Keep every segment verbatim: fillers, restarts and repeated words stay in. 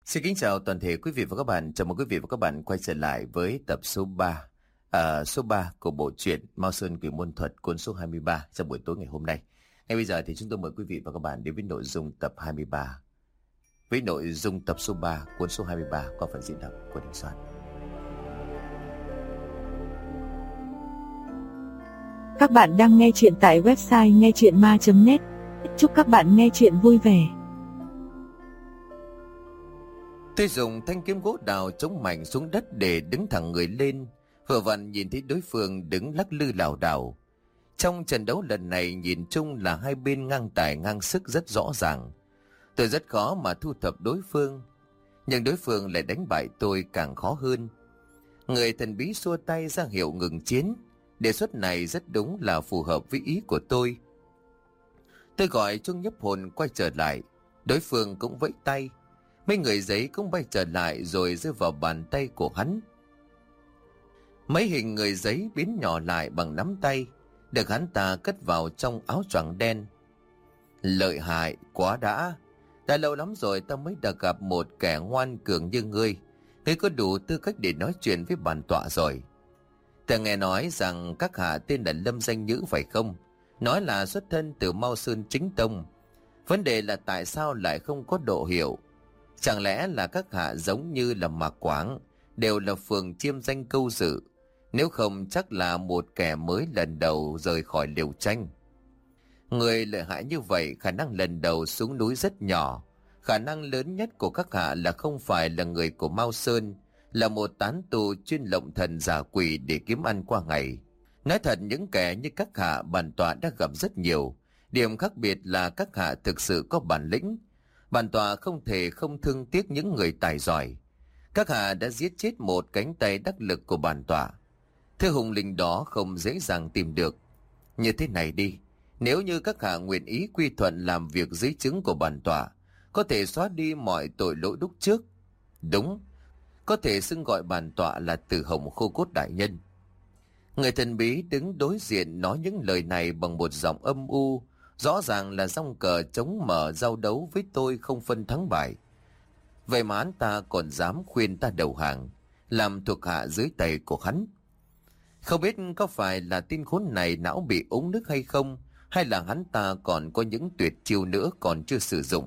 Xin kính chào toàn thể quý vị và các bạn. Chào mừng quý vị và các bạn quay trở lại với tập số ba, à, số ba của bộ truyện Mao Sơn Quỷ Môn Thuật cuốn số hai mươi ba trong buổi tối ngày hôm nay. Ngay bây giờ thì chúng tôi mời quý vị và các bạn đến với nội dung tập hai mươi ba. Với nội dung tập số ba, cuốn số hai mươi ba qua phần diễn đọc của Đình Soạn. Các bạn đang nghe chuyện tại website nghe chuyện ma chấm net. Chúc các bạn nghe chuyện vui vẻ. Tôi dùng thanh kiếm gỗ đào chống mạnh xuống đất để đứng thẳng người lên. Vừa vặn nhìn thấy đối phương đứng lắc lư lảo đảo. Trong trận đấu lần này nhìn chung là hai bên ngang tài ngang sức rất rõ ràng. Tôi rất khó mà thu thập đối phương, nhưng đối phương lại đánh bại tôi càng khó hơn. Người thần bí xua tay ra hiệu ngừng chiến. Đề xuất này rất đúng là phù hợp với ý của tôi. Tôi gọi chuông nhiếp hồn quay trở lại. Đối phương cũng vẫy tay. Mấy người giấy cũng bay trở lại rồi rơi vào bàn tay của hắn. Mấy hình người giấy biến nhỏ lại bằng nắm tay, được hắn ta cất vào trong áo choàng đen. Lợi hại quá đã. Đã lâu lắm rồi ta mới được gặp một kẻ ngoan cường như ngươi. Ngươi có đủ tư cách để nói chuyện với bản tọa rồi. Ta nghe nói rằng các hạ tên là Lâm Danh Nhữ phải không? Nói là xuất thân từ Mao Sơn chính tông. Vấn đề là tại sao lại không có độ hiệu? Chẳng lẽ là các hạ giống như là Mạc Quảng, đều là phường chiêm danh câu dự? Nếu không chắc là một kẻ mới lần đầu rời khỏi liều tranh. Người lợi hại như vậy khả năng lần đầu xuống núi rất nhỏ. Khả năng lớn nhất của các hạ là không phải là người của Mao Sơn, là một tán tu chuyên lộng thần giả quỷ để kiếm ăn qua ngày. Nói thật, những kẻ như các hạ bản tọa đã gặp rất nhiều. Điểm khác biệt là các hạ thực sự có bản lĩnh. Bản tọa không thể không thương tiếc những người tài giỏi. Các hạ đã giết chết một cánh tay đắc lực của bản tọa. Thứ hùng linh đó không dễ dàng tìm được. Như thế này đi, nếu như các hạ nguyện ý quy thuận làm việc dưới trướng của bản tọa, có thể xóa đi mọi tội lỗi đúc trước. Đúng, có thể xưng gọi bản tọa là Từ Hồng Khô Cốt đại nhân. Người thần bí đứng đối diện nói những lời này bằng một giọng âm u, rõ ràng là giông cờ chống mở giao đấu với tôi không phân thắng bại. Vậy mà hắn ta còn dám khuyên ta đầu hàng, làm thuộc hạ dưới tay của hắn. Không biết có phải là tin khốn này não bị uống nước hay không, hay là hắn ta còn có những tuyệt chiêu nữa còn chưa sử dụng.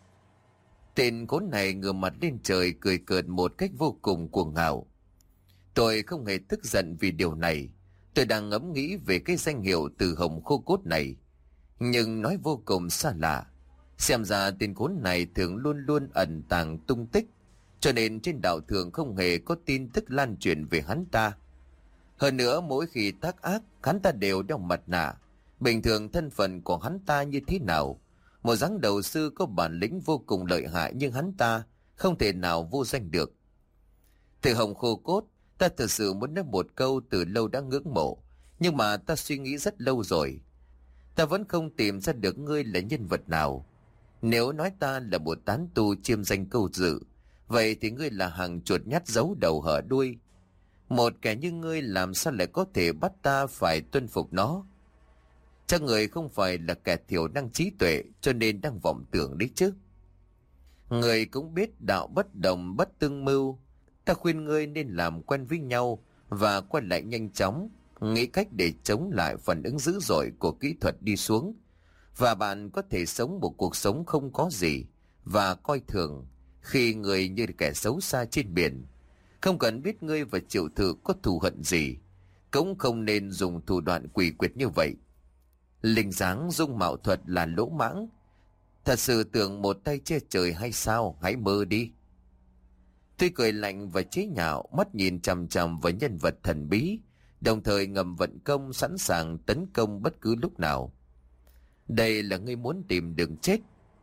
Tên khốn này ngửa mặt lên trời cười cợt một cách vô cùng cuồng ngạo. Tôi không hề tức giận vì điều này. Tôi đang ngẫm nghĩ về cái danh hiệu Từ Hồng Khô Cốt này, nhưng nói vô cùng xa lạ. Xem ra tên khốn này thường luôn luôn ẩn tàng tung tích, cho nên trên đạo thường không hề có tin tức lan truyền về hắn ta. Hơn nữa, mỗi khi tác ác, hắn ta đều đeo mặt nạ. Bình thường thân phận của hắn ta như thế nào? Một dáng đầu sư có bản lĩnh vô cùng lợi hại, nhưng hắn ta không thể nào vô danh được. Từ Hồng Khô Cốt, ta thực sự muốn nói một câu từ lâu đã ngưỡng mộ, nhưng mà ta suy nghĩ rất lâu rồi. Ta vẫn không tìm ra được ngươi là nhân vật nào. Nếu nói ta là một tán tu chiêm danh câu dự, vậy thì ngươi là hàng chuột nhắt giấu đầu hở đuôi. Một kẻ như ngươi làm sao lại có thể bắt ta phải tuân phục nó? Chắc người không phải là kẻ thiểu năng trí tuệ, cho nên đang vọng tưởng đấy chứ. Người cũng biết đạo bất đồng bất tương mưu. Ta khuyên ngươi nên làm quen với nhau và quay lại nhanh chóng, nghĩ cách để chống lại phản ứng dữ dội của kỹ thuật đi xuống, và bạn có thể sống một cuộc sống không có gì và coi thường khi người như kẻ xấu xa trên biển. Không cần biết ngươi và Triệu Thự có thù hận gì, cũng không nên dùng thủ đoạn quỷ quyệt như vậy. Linh dáng dung mạo thuật là lỗ mãng. Thật sự tưởng một tay che trời hay sao? Hãy mơ đi. Tôi cười lạnh và chế nhạo, mắt nhìn chằm chằm vào nhân vật thần bí, đồng thời ngầm vận công sẵn sàng tấn công bất cứ lúc nào. Đây là ngươi muốn tìm đường chết.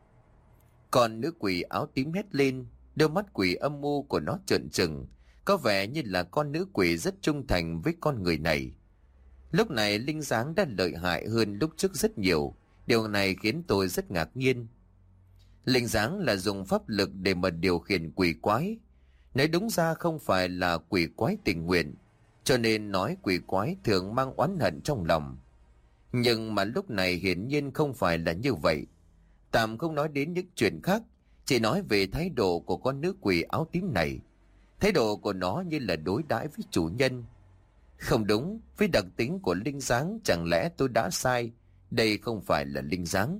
Còn nữ quỷ áo tím hét lên, đôi mắt quỷ âm u của nó trợn trừng, có vẻ như là con nữ quỷ rất trung thành với con người này. Lúc này linh dáng đã lợi hại hơn lúc trước rất nhiều, điều này khiến tôi rất ngạc nhiên. Linh dáng là dùng pháp lực để mà điều khiển quỷ quái. Nói đúng ra không phải là quỷ quái tình nguyện, cho nên nói quỷ quái thường mang oán hận trong lòng. Nhưng mà lúc này hiển nhiên không phải là như vậy. Tạm không nói đến những chuyện khác, Chỉ nói về thái độ của con nữ quỷ áo tím này. Thái độ của nó như là đối đãi với chủ nhân. Không đúng, với đặc tính của linh dáng chẳng lẽ tôi đã sai, đây không phải là linh dáng.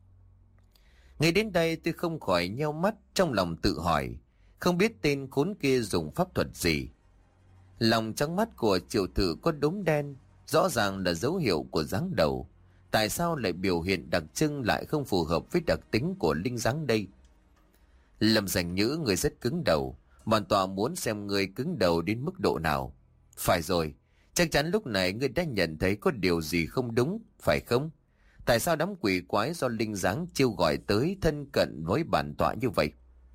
Ngay đến đây tôi không khỏi nheo mắt, trong lòng tự hỏi, không biết tên khốn kia dùng pháp thuật gì. Lòng trong mắt của Triệu Thử có đốm đen, rõ ràng là dấu hiệu của dáng đầu. Tại sao lại biểu hiện đặc trưng lại không phù hợp với đặc tính của linh dáng đây? Lâm Dành Nhữ, người rất cứng đầu, bản tọa muốn xem người cứng đầu đến mức độ nào. Phải rồi, chắc chắn lúc này ngươi đã nhận thấy có điều gì không đúng, phải không? Tại sao đám quỷ quái do linh dáng chiêu gọi tới thân cận với bản tọa như vậy?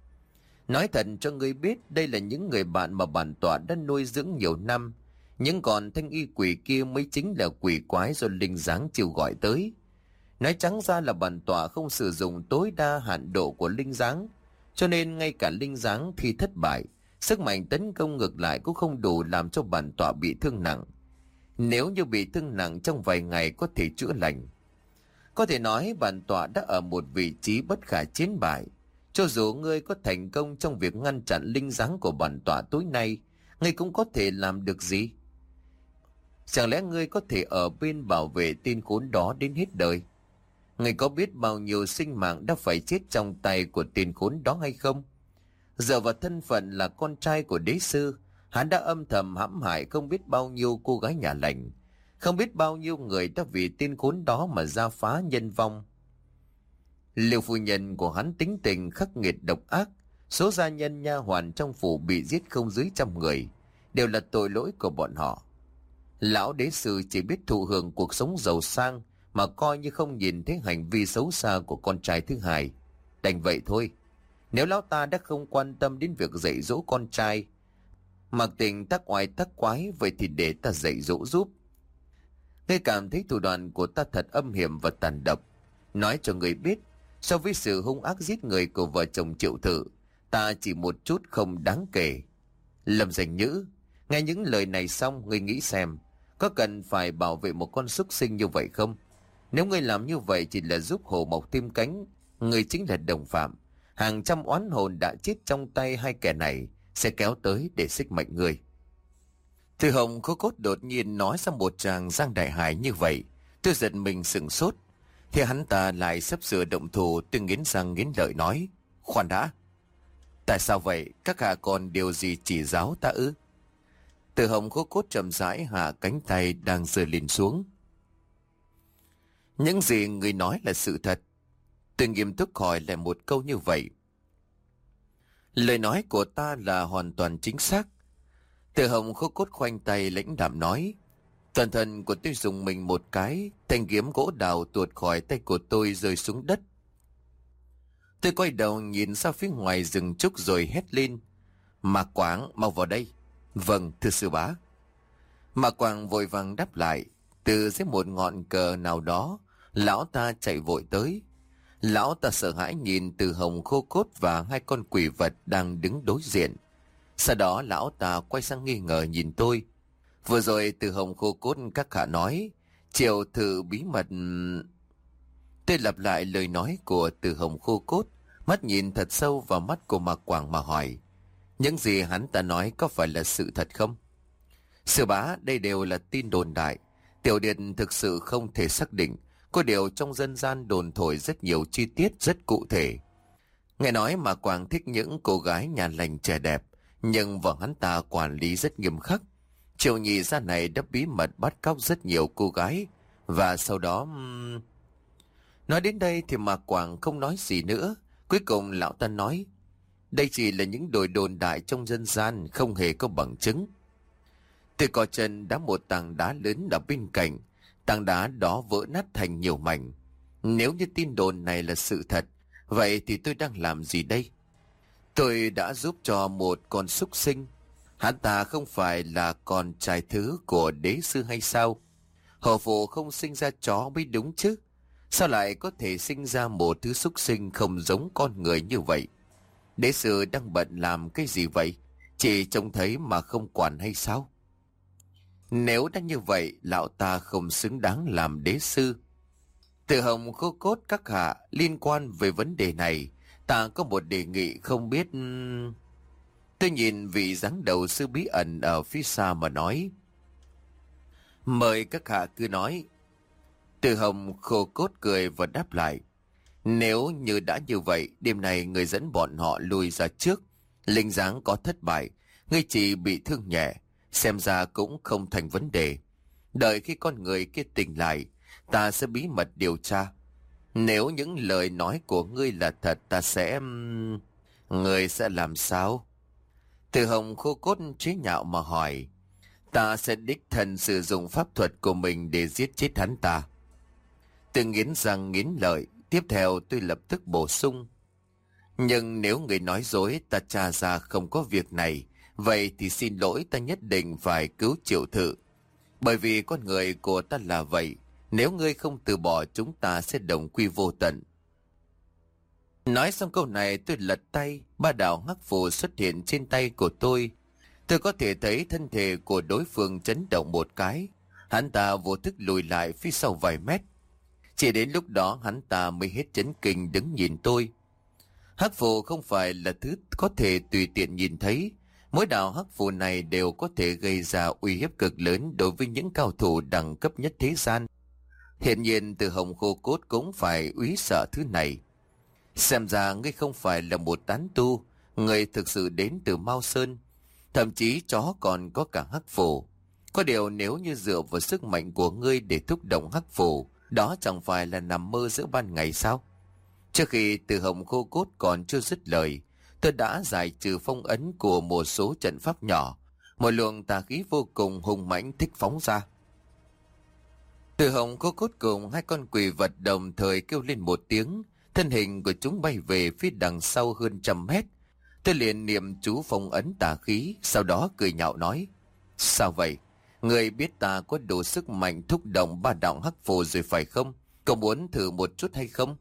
Nói thật cho ngươi biết, đây là những người bạn mà bản tọa đã nuôi dưỡng nhiều năm. Nhưng còn thanh y quỷ kia mới chính là quỷ quái do linh dáng chiêu gọi tới. Nói trắng ra là bản tọa không sử dụng tối đa hạn độ của linh dáng, cho nên ngay cả linh dáng khi thất bại, sức mạnh tấn công ngược lại cũng không đủ làm cho bản tọa bị thương nặng. Nếu như bị thương nặng trong vài ngày có thể chữa lành. Có thể nói bản tọa đã ở một vị trí bất khả chiến bại. Cho dù ngươi có thành công trong việc ngăn chặn linh dáng của bản tọa tối nay, ngươi cũng có thể làm được gì? Chẳng lẽ ngươi có thể ở bên bảo vệ tên khốn đó đến hết đời? Ngươi có biết bao nhiêu sinh mạng đã phải chết trong tay của tên khốn đó hay không? Dựa vào thân phận là con trai của đế sư, hắn đã âm thầm hãm hại không biết bao nhiêu cô gái nhà lành, không biết bao nhiêu người đã vì tên khốn đó mà ra phá nhân vong. Liêu phu nhân của hắn tính tình khắc nghiệt độc ác, số gia nhân nha hoàn trong phủ bị giết không dưới trăm người, đều là tội lỗi của bọn họ. Lão đế sư chỉ biết thụ hưởng cuộc sống giàu sang mà coi như không nhìn thấy hành vi xấu xa của con trai thứ hai. Đành vậy thôi. Nếu lão ta đã không quan tâm đến việc dạy dỗ con trai, mặc tình tác oai tác quái, vậy thì để ta dạy dỗ giúp. Ngươi cảm thấy thủ đoạn của ta thật âm hiểm và tàn độc. Nói cho người biết, so với sự hung ác giết người của vợ chồng Triệu Thử, ta chỉ một chút không đáng kể. Lâm Dành Nhữ, nghe những lời này xong, ngươi nghĩ xem, có cần phải bảo vệ một con súc sinh như vậy không? Nếu ngươi làm như vậy chỉ là giúp hồ mọc thêm cánh, ngươi chính là đồng phạm. Hàng trăm oán hồn đã chết trong tay hai kẻ này sẽ kéo tới để xích mệnh ngươi. Thư Hồng Khô Cốt đột nhiên nói ra một tràng giang đại hải như vậy, tôi giật mình sửng sốt. Thì hắn ta lại sắp sửa động thủ, tôi nghiến răng nghiến lợi nói: khoan đã, tại sao vậy? Các hạ còn điều gì chỉ giáo ta ư? Từ Hồng Khô Cốt chậm rãi hạ cánh tay đang giơ lên xuống. Những gì người nói là sự thật. Tôi nghiêm túc hỏi lại một câu như vậy. Lời nói của ta là hoàn toàn chính xác. Từ Hồng Khô Cốt khoanh tay lãnh đạm nói: toàn thân của tôi dùng mình một cái, thanh kiếm gỗ đào tuột khỏi tay của tôi rơi xuống đất. Tôi quay đầu nhìn ra phía ngoài rừng trúc rồi hét lên: Mạc Quảng, mau vào đây. Vâng, thưa sư bá. Mạc Quảng vội vàng đáp lại. Từ dưới một ngọn cờ nào đó, lão ta chạy vội tới. Lão ta sợ hãi nhìn Từ Hồng Khô Cốt và hai con quỷ vật đang đứng đối diện. Sau đó lão ta quay sang nghi ngờ nhìn tôi. Vừa rồi Từ Hồng Khô Cốt các hạ nói Triệu Thử bí mật. Tôi lặp lại lời nói của Từ Hồng Khô Cốt, mắt nhìn thật sâu vào mắt của Mạc Quảng mà hỏi: những gì hắn ta nói có phải là sự thật không? Sư bá, đây đều là tin đồn đại. Tiểu điện thực sự không thể xác định. Có điều trong dân gian đồn thổi rất nhiều chi tiết rất cụ thể. Nghe nói Mạc Quảng thích những cô gái nhà lành trẻ đẹp, nhưng vợ hắn ta quản lý rất nghiêm khắc. Triệu nhị gia này đã bí mật bắt cóc rất nhiều cô gái, và sau đó... Nói đến đây thì Mạc Quảng không nói gì nữa. Cuối cùng lão ta nói: đây chỉ là những đồi đồn đại trong dân gian, không hề có bằng chứng. Tôi có chân đá một tảng đá lớn ở bên cạnh. Tảng đá đó vỡ nát thành nhiều mảnh. Nếu như tin đồn này là sự thật, vậy thì tôi đang làm gì đây? Tôi đã giúp cho một con súc sinh. Hắn ta không phải là con trai thứ của đế sư hay sao? Hổ phụ không sinh ra chó mới đúng chứ. Sao lại có thể sinh ra một thứ súc sinh không giống con người như vậy? Đế sư đang bận làm cái gì vậy? Chỉ trông thấy mà không quản hay sao? Nếu đã như vậy, lão ta không xứng đáng làm đế sư. Từ Hồng Khô Cốt các hạ, liên quan về vấn đề này, Ta có một đề nghị không biết... Tôi nhìn vị giáng đầu sư bí ẩn ở phía xa mà nói. Mời các hạ cứ nói. Từ Hồng khô cốt cười và đáp lại. Nếu như đã như vậy, đêm nay người dẫn bọn họ lui ra trước. Linh dáng có thất bại, ngươi chỉ bị thương nhẹ, xem ra cũng không thành vấn đề. Đợi khi con người kia tỉnh lại, ta sẽ bí mật điều tra. Nếu những lời nói của ngươi là thật, ta sẽ... Ngươi sẽ làm sao? Từ Hồng khô cốt chế nhạo mà hỏi. Ta sẽ đích thân sử dụng pháp thuật của mình để giết chết hắn ta. Từ nghiến răng nghiến lợi, tiếp theo tôi lập tức bổ sung. Nhưng nếu người nói dối, ta tra ra không có việc này, vậy thì xin lỗi, ta nhất định phải cứu Triệu Thự. Bởi vì con người của ta là vậy, nếu ngươi không từ bỏ chúng ta sẽ đồng quy vô tận. Nói xong câu này tôi lật tay, ba đạo hắc phù xuất hiện trên tay của tôi. Tôi có thể thấy thân thể của đối phương chấn động một cái. Hắn ta vô thức lùi lại phía sau vài mét. Chỉ đến lúc đó hắn ta mới hết chấn kinh đứng nhìn tôi. Hắc phù không phải là thứ có thể tùy tiện nhìn thấy. Mỗi đạo hắc phù này đều có thể gây ra uy hiếp cực lớn đối với những cao thủ đẳng cấp nhất thế gian. Hiện nhiên Từ Hồng khô cốt cũng phải úy sợ thứ này. Xem ra ngươi không phải là một tán tu, ngươi thực sự đến từ Mao Sơn. Thậm chí chó còn có cả hắc phù. Có điều nếu như dựa vào sức mạnh của ngươi để thúc động hắc phù, đó chẳng phải là nằm mơ giữa ban ngày sao? Trước khi Từ Hồng khô cốt còn chưa dứt lời, tôi đã giải trừ phong ấn của một số trận pháp nhỏ. Một luồng tà khí vô cùng hùng mãnh thích phóng ra. Từ Hồng khô cốt cùng hai con quỷ vật đồng thời kêu lên một tiếng. Thân hình của chúng bay về phía đằng sau hơn trăm mét. Tôi liền niệm chú phong ấn tà khí, sau đó cười nhạo nói. Sao vậy? Người biết ta có đủ sức mạnh thúc động ba đạo hắc phù rồi phải không? Cậu muốn thử một chút hay không?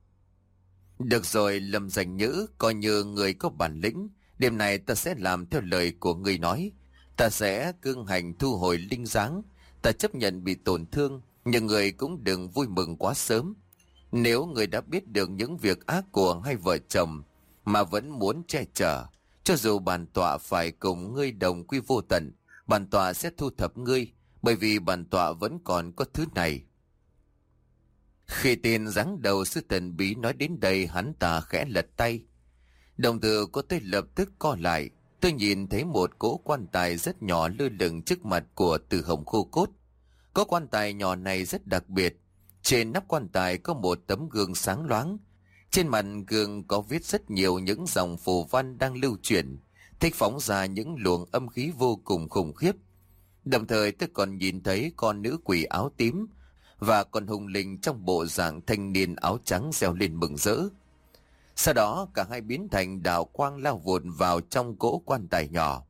Được rồi, Lâm Danh Nhữ, coi như người có bản lĩnh. Đêm nay ta sẽ làm theo lời của người nói. Ta sẽ cương hành thu hồi linh dáng. Ta chấp nhận bị tổn thương, nhưng người cũng đừng vui mừng quá sớm. Nếu người đã biết được những việc ác của hai vợ chồng mà vẫn muốn che chở, cho dù bản tọa phải cùng ngươi đồng quy vô tận, bản tọa sẽ thu thập ngươi, bởi vì bản tọa vẫn còn có thứ này. Khi tên giáng đầu sư thần bí nói đến đây, hắn ta khẽ lật tay. Đồng tử của tôi lập tức co lại. Tôi nhìn thấy một cỗ quan tài rất nhỏ lơ lửng trước mặt của Từ Hồng khô cốt. Có quan tài nhỏ này rất đặc biệt. Trên nắp quan tài có một tấm gương sáng loáng. Trên mặt gương có viết rất nhiều những dòng phù văn đang lưu chuyển, thích phóng ra những luồng âm khí vô cùng khủng khiếp. Đồng thời tôi còn nhìn thấy con nữ quỷ áo tím và con hùng linh trong bộ dạng thanh niên áo trắng reo lên mừng rỡ. Sau đó cả hai biến thành đạo quang lao vụt vào trong cỗ quan tài nhỏ.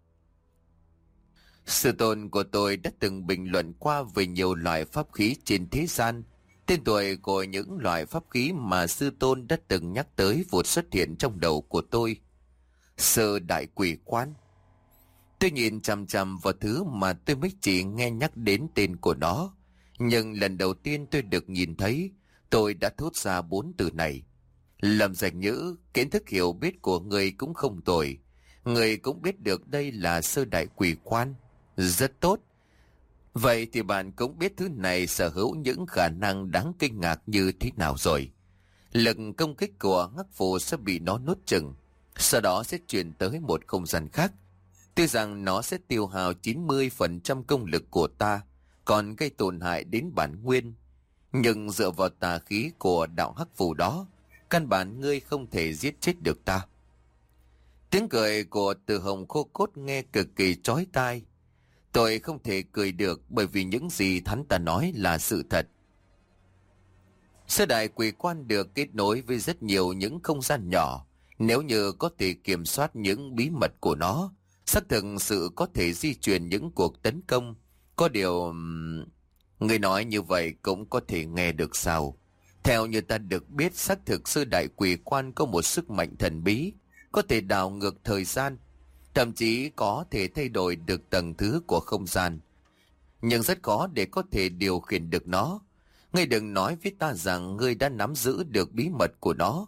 Sư tôn của tôi đã từng bình luận qua về nhiều loại pháp khí trên thế gian. Tên tuổi của những loại pháp khí mà sư tôn đã từng nhắc tới vụt xuất hiện trong đầu của tôi. Sơ đại quỷ quan. Tôi nhìn chằm chằm vào thứ mà tôi mới chỉ nghe nhắc đến tên của nó. Nhưng lần đầu tiên tôi được nhìn thấy, tôi đã thốt ra bốn từ này. Lâm Danh Nhữ, kiến thức hiểu biết của người cũng không tồi. Người cũng biết được đây là sơ đại quỷ quan. Rất tốt. Vậy thì bạn cũng biết thứ này sở hữu những khả năng đáng kinh ngạc như thế nào rồi. Lực công kích của hắc phù sẽ bị nó nuốt chừng, sau đó sẽ chuyển tới một không gian khác. Tuy rằng nó sẽ tiêu hao chín mươi phần trăm công lực của ta, còn gây tổn hại đến bản nguyên. Nhưng dựa vào tà khí của đạo hắc phù đó, căn bản ngươi không thể giết chết được ta. Tiếng cười của Từ Hồng khô cốt nghe cực kỳ chói tai. Tôi không thể cười được bởi vì những gì hắn ta nói là sự thật. Sơ đại quỷ quan được kết nối với rất nhiều những không gian nhỏ. Nếu như có thể kiểm soát những bí mật của nó, xác thực sự có thể di chuyển những cuộc tấn công. Có điều... Người nói như vậy cũng có thể nghe được sao? Theo như ta được biết, xác thực sơ đại quỷ quan có một sức mạnh thần bí, có thể đảo ngược thời gian, thậm chí có thể thay đổi được tầng thứ của không gian. Nhưng rất khó để có thể điều khiển được nó. Ngươi đừng nói với ta rằng ngươi đã nắm giữ được bí mật của nó,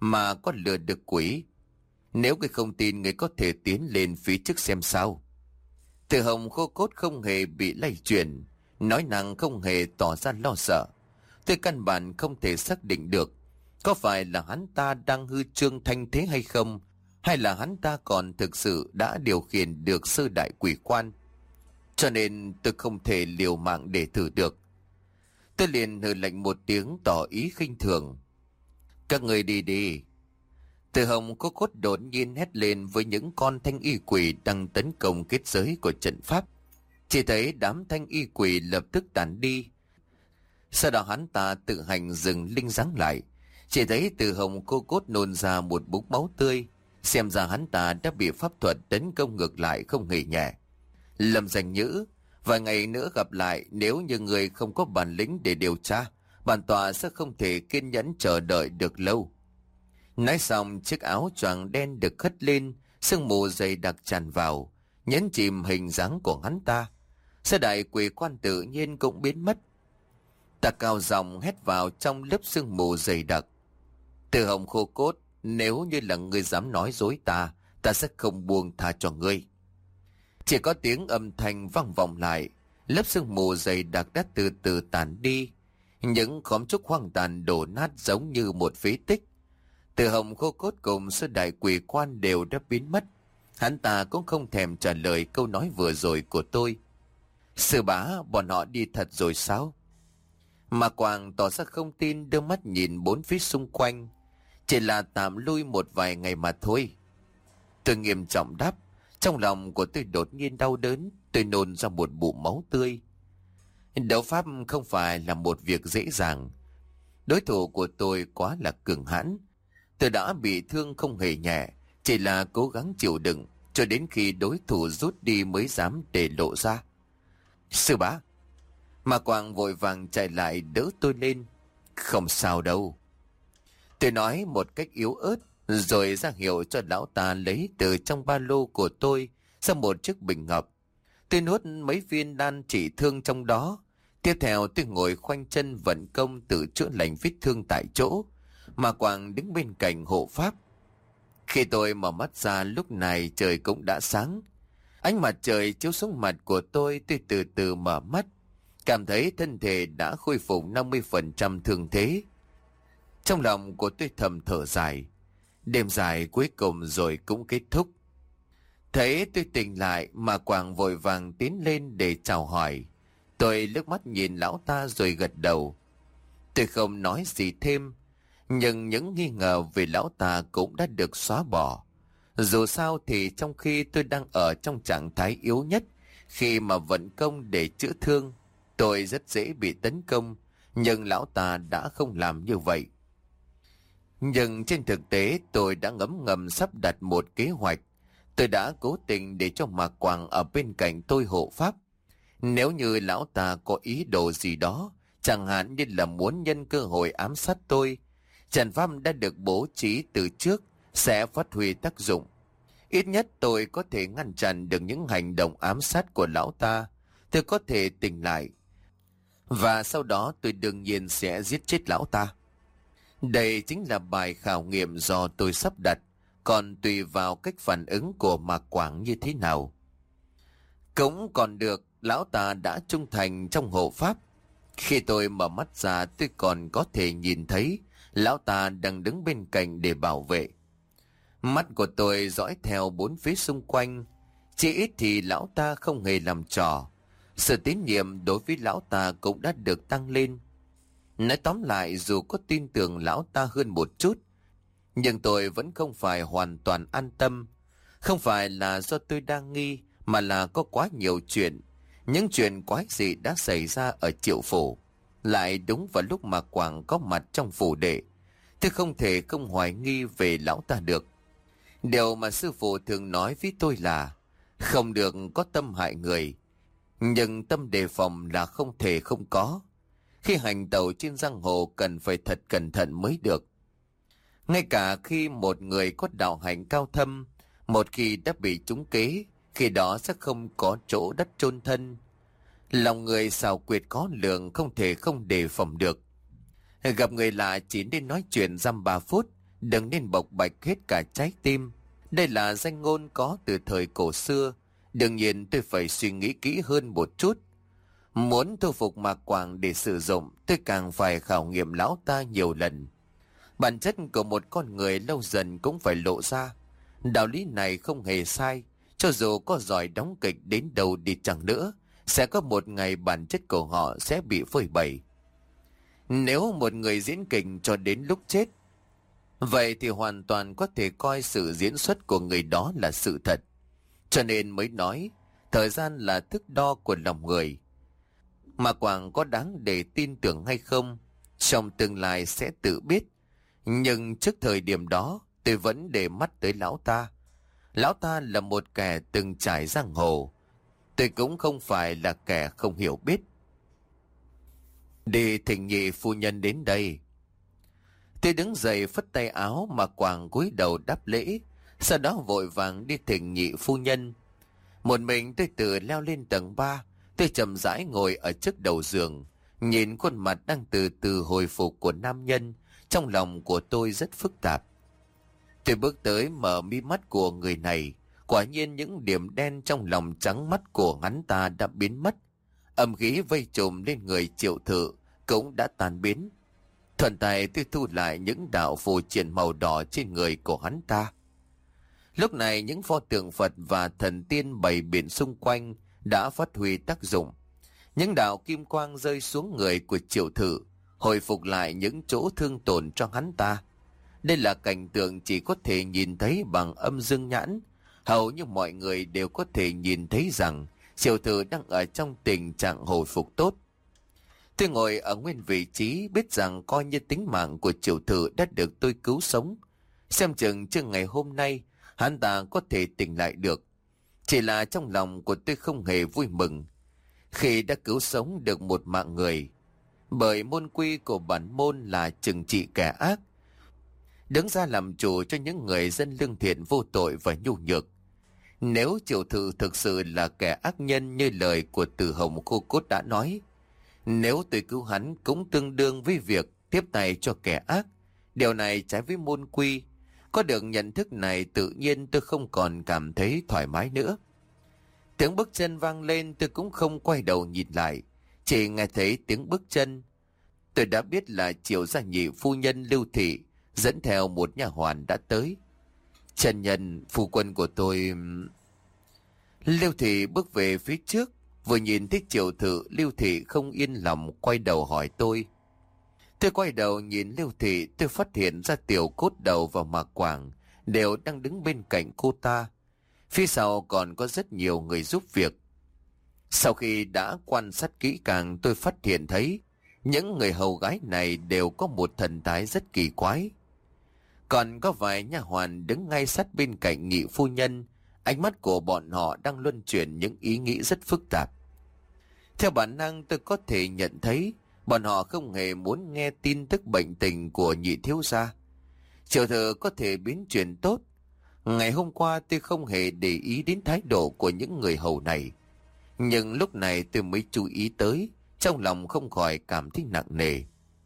mà có lừa được quỷ. Nếu ngươi không tin, ngươi có thể tiến lên phía trước xem sao. Từ Hồng khô cốt không hề bị lay chuyển, nói năng không hề tỏ ra lo sợ. Tôi căn bản không thể xác định được có phải là hắn ta đang hư trương thanh thế hay không, hay là hắn ta còn thực sự đã điều khiển được sơ đại quỷ quan. Cho nên tôi không thể liều mạng để thử được. Tôi liền hừ lạnh một tiếng tỏ ý khinh thường. Các người đi đi. Từ Hồng có cốt đột nhiên hét lên với những con thanh y quỷ đang tấn công kết giới của trận pháp. Chỉ thấy đám thanh y quỷ lập tức tản đi. Sau đó hắn ta tự hành dừng linh dáng lại. Chỉ thấy Từ Hồng cô cốt nôn ra một búng máu tươi. Xem ra hắn ta đã bị pháp thuật tấn công ngược lại không hề nhẹ. Lâm Danh Nhữ, vài ngày nữa gặp lại, nếu như người không có bản lĩnh để điều tra, bản tọa sẽ không thể kiên nhẫn chờ đợi được lâu. Nói xong, chiếc áo choàng đen được hất lên, sương mù dày đặc tràn vào, nhấn chìm hình dáng của hắn ta. Sơ đại quỷ quan tự nhiên cũng biến mất. Ta cao giọng hét vào trong lớp sương mù dày đặc. Từ Hồng khô cốt, nếu như là ngươi dám nói dối ta, ta sẽ không buông tha cho ngươi. Chỉ có tiếng âm thanh vang vọng lại, lớp sương mù dày đặc đã từ từ tàn đi. Những khóm trúc hoang tàn đổ nát giống như một phế tích. Từ Hồng khô cốt cùng sơ đại quỷ quan đều đã biến mất. Hắn ta cũng không thèm trả lời câu nói vừa rồi của tôi. Sư bá, bọn họ đi thật rồi sao? Mà Quang tỏ ra không tin, đưa mắt nhìn bốn phía xung quanh. Chỉ là tạm lui một vài ngày mà thôi. Tôi nghiêm trọng đáp. Trong lòng của tôi đột nhiên đau đớn. Tôi nôn ra một bụng máu tươi. Đấu pháp không phải là một việc dễ dàng. Đối thủ của tôi quá là cường hãn. Tôi đã bị thương không hề nhẹ. Chỉ là cố gắng chịu đựng cho đến khi đối thủ rút đi mới dám để lộ ra. Sư bá. Mà Quang vội vàng chạy lại đỡ tôi lên. Không sao đâu. Tôi nói một cách yếu ớt, rồi ra hiệu cho lão ta lấy từ trong ba lô của tôi ra một chiếc bình ngọc. Tôi nuốt mấy viên đan trị thương trong đó. Tiếp theo tôi ngồi khoanh chân vận công tự chữa lành vết thương tại chỗ. Mà Quang đứng bên cạnh hộ pháp. Khi tôi mở mắt ra, lúc này trời cũng đã sáng. Ánh mặt trời chiếu xuống mặt của tôi, tôi từ từ mở mắt. Cảm thấy thân thể đã khôi phục năm mươi phần trăm thương thế. Trong lòng của tôi thầm thở dài. Đêm dài cuối cùng rồi cũng kết thúc. Thấy tôi tỉnh lại, mà Quang vội vàng tiến lên để chào hỏi. Tôi liếc mắt nhìn lão ta rồi gật đầu. Tôi không nói gì thêm, nhưng những nghi ngờ về lão ta cũng đã được xóa bỏ. Dù sao thì trong khi tôi đang ở trong trạng thái yếu nhất, khi mà vận công để chữa thương, tôi rất dễ bị tấn công, nhưng lão ta đã không làm như vậy. Nhưng trên thực tế tôi đã ngấm ngầm sắp đặt một kế hoạch. Tôi đã cố tình để cho Mạc Quang ở bên cạnh tôi hộ pháp. Nếu như lão ta có ý đồ gì đó, chẳng hạn như là muốn nhân cơ hội ám sát tôi, trận pháp đã được bố trí từ trước sẽ phát huy tác dụng. Ít nhất tôi có thể ngăn chặn được những hành động ám sát của lão ta. Tôi có thể tỉnh lại. Và sau đó tôi đương nhiên sẽ giết chết lão ta. Đây chính là bài khảo nghiệm do tôi sắp đặt, còn tùy vào cách phản ứng của Mạc Quang như thế nào. Cũng còn được, lão ta đã trung thành trong hộ pháp. Khi tôi mở mắt ra, tôi còn có thể nhìn thấy lão ta đang đứng bên cạnh để bảo vệ. Mắt của tôi dõi theo bốn phía xung quanh. Chỉ ít thì lão ta không hề làm trò. Sự tín nhiệm đối với lão ta cũng đã được tăng lên. Nói tóm lại, dù có tin tưởng lão ta hơn một chút, nhưng tôi vẫn không phải hoàn toàn an tâm. Không phải là do tôi đang nghi, mà là có quá nhiều chuyện. Những chuyện quái dị đã xảy ra ở Triệu Phủ. Lại đúng vào lúc mà Quang có mặt trong phủ đệ. Tôi không thể không hoài nghi về lão ta được. Điều mà sư phụ thường nói với tôi là không được có tâm hại người, nhưng tâm đề phòng là không thể không có. Khi hành tẩu trên giang hồ cần phải thật cẩn thận mới được. Ngay cả khi một người có đạo hạnh cao thâm, một khi đã bị trúng kế, khi đó sẽ không có chỗ đất chôn thân. Lòng người xảo quyệt khó lường, không thể không đề phòng được. Gặp người lạ chỉ nên nói chuyện dăm ba phút, đừng nên bộc bạch hết cả trái tim. Đây là danh ngôn có từ thời cổ xưa. Đương nhiên tôi phải suy nghĩ kỹ hơn một chút. Muốn thu phục Mạc Quảng để sử dụng, tôi càng phải khảo nghiệm lão ta nhiều lần. Bản chất của một con người lâu dần cũng phải lộ ra. Đạo lý này không hề sai. Cho dù có giỏi đóng kịch đến đâu đi chẳng nữa, sẽ có một ngày bản chất của họ sẽ bị phơi bày. Nếu một người diễn kịch cho đến lúc chết, vậy thì hoàn toàn có thể coi sự diễn xuất của người đó là sự thật. Cho nên mới nói, thời gian là thước đo của lòng người. Mà Quảng có đáng để tin tưởng hay không, trong tương lai sẽ tự biết. Nhưng trước thời điểm đó, tôi vẫn để mắt tới lão ta. Lão ta là một kẻ từng trải giang hồ. Tôi cũng không phải là kẻ không hiểu biết. Đi thỉnh nhị phu nhân đến đây. Tôi đứng dậy phất tay áo, mà Quảng cúi đầu đáp lễ. Sau đó vội vàng đi thỉnh nhị phu nhân. Một mình tôi tự leo lên tầng ba. Tôi chậm rãi ngồi ở trước đầu giường, nhìn khuôn mặt đang từ từ hồi phục của nam nhân. Trong lòng của tôi rất phức tạp. Tôi bước tới mở mí mắt của người này. Quả nhiên những điểm đen trong lòng trắng mắt của hắn ta đã biến mất. Âm khí vây trùm lên người Triệu Thự cũng đã tan biến. Thuận tay tôi thu lại những đạo phù triện màu đỏ trên người của hắn ta. Lúc này những pho tượng Phật và thần tiên bày biện xung quanh đã phát huy tác dụng. Những đạo kim quang rơi xuống người của Triệu Thự, hồi phục lại những chỗ thương tổn cho hắn ta. Đây là cảnh tượng chỉ có thể nhìn thấy bằng âm dương nhãn. Hầu như mọi người đều có thể nhìn thấy rằng Triệu Thự đang ở trong tình trạng hồi phục tốt. Tôi ngồi ở nguyên vị trí, biết rằng coi như tính mạng của Triệu Thự đã được tôi cứu sống. Xem chừng trước ngày hôm nay hắn ta có thể tỉnh lại được. Chỉ là trong lòng của tôi không hề vui mừng khi đã cứu sống được một mạng người. Bởi môn quy của bản môn là trừng trị kẻ ác, đứng ra làm chủ cho những người dân lương thiện vô tội và nhu nhược. Nếu Triệu Thự thực sự là kẻ ác nhân như lời của Từ Hồng Khô Cốt đã nói, nếu tôi cứu hắn cũng tương đương với việc tiếp tay cho kẻ ác. Điều này trái với môn quy. Có được nhận thức này, tự nhiên tôi không còn cảm thấy thoải mái nữa. Tiếng bước chân vang lên, tôi cũng không quay đầu nhìn lại, chỉ nghe thấy tiếng bước chân. Tôi đã biết là Triệu gia nhị phu nhân Lưu Thị dẫn theo một nha hoàn đã tới. Trần nhân, phu quân của tôi. Lưu Thị bước về phía trước, vừa nhìn thấy Triệu Thự, Lưu Thị không yên lòng quay đầu hỏi tôi. Tôi quay đầu nhìn Lưu Thị, tôi phát hiện ra Tiểu Cốt Đầu và Mạc Quảng đều đang đứng bên cạnh cô ta. Phía sau còn có rất nhiều người giúp việc. Sau khi đã quan sát kỹ càng, tôi phát hiện thấy những người hầu gái này đều có một thần thái rất kỳ quái. Còn có vài nha hoàn đứng ngay sát bên cạnh nhị phu nhân, ánh mắt của bọn họ đang luân chuyển những ý nghĩ rất phức tạp. Theo bản năng tôi có thể nhận thấy bọn họ không hề muốn nghe tin tức bệnh tình của nhị thiếu gia. Triệu Thự có thể biến chuyển tốt. Ngày hôm qua tôi không hề để ý đến thái độ của những người hầu này. Nhưng lúc này tôi mới chú ý tới, trong lòng không khỏi cảm thấy nặng nề.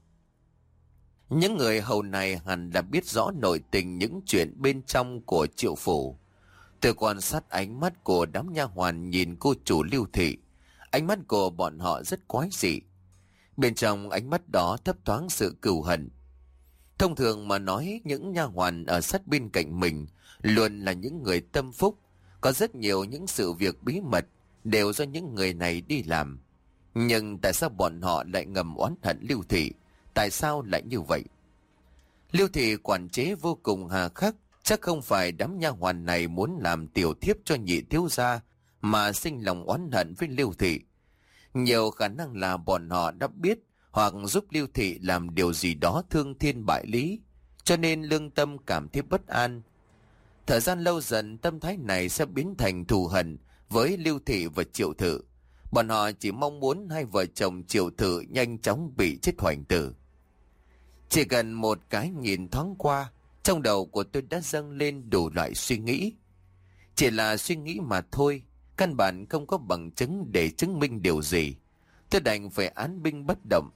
Những người hầu này hẳn là biết rõ nội tình những chuyện bên trong của Triệu phủ. Tôi quan sát ánh mắt của đám nha hoàn nhìn cô chủ Lưu Thị. Ánh mắt của bọn họ rất quái dị. Bên trong ánh mắt đó thấp thoáng sự cừu hận. Thông thường mà nói, những nha hoàn ở sát bên cạnh mình luôn là những người tâm phúc. Có rất nhiều những sự việc bí mật đều do những người này đi làm. Nhưng tại sao bọn họ lại ngầm oán hận Lưu Thị? Tại sao lại như vậy? Lưu Thị quản chế vô cùng hà khắc. Chắc không phải đám nha hoàn này muốn làm tiểu thiếp cho nhị thiếu gia mà sinh lòng oán hận với Lưu Thị. Nhiều khả năng là bọn họ đã biết hoặc giúp Lưu Thị làm điều gì đó thương thiên bại lý, cho nên lương tâm cảm thấy bất an. Thời gian lâu dần, tâm thái này sẽ biến thành thù hận với Lưu Thị và Triệu Thự. Bọn họ chỉ mong muốn hai vợ chồng Triệu Thự nhanh chóng bị chết hoành tử. Chỉ cần một cái nhìn thoáng qua, trong đầu của tôi đã dâng lên đủ loại suy nghĩ. Chỉ là suy nghĩ mà thôi, căn bản không có bằng chứng để chứng minh điều gì. Tôi đành phải án binh bất động.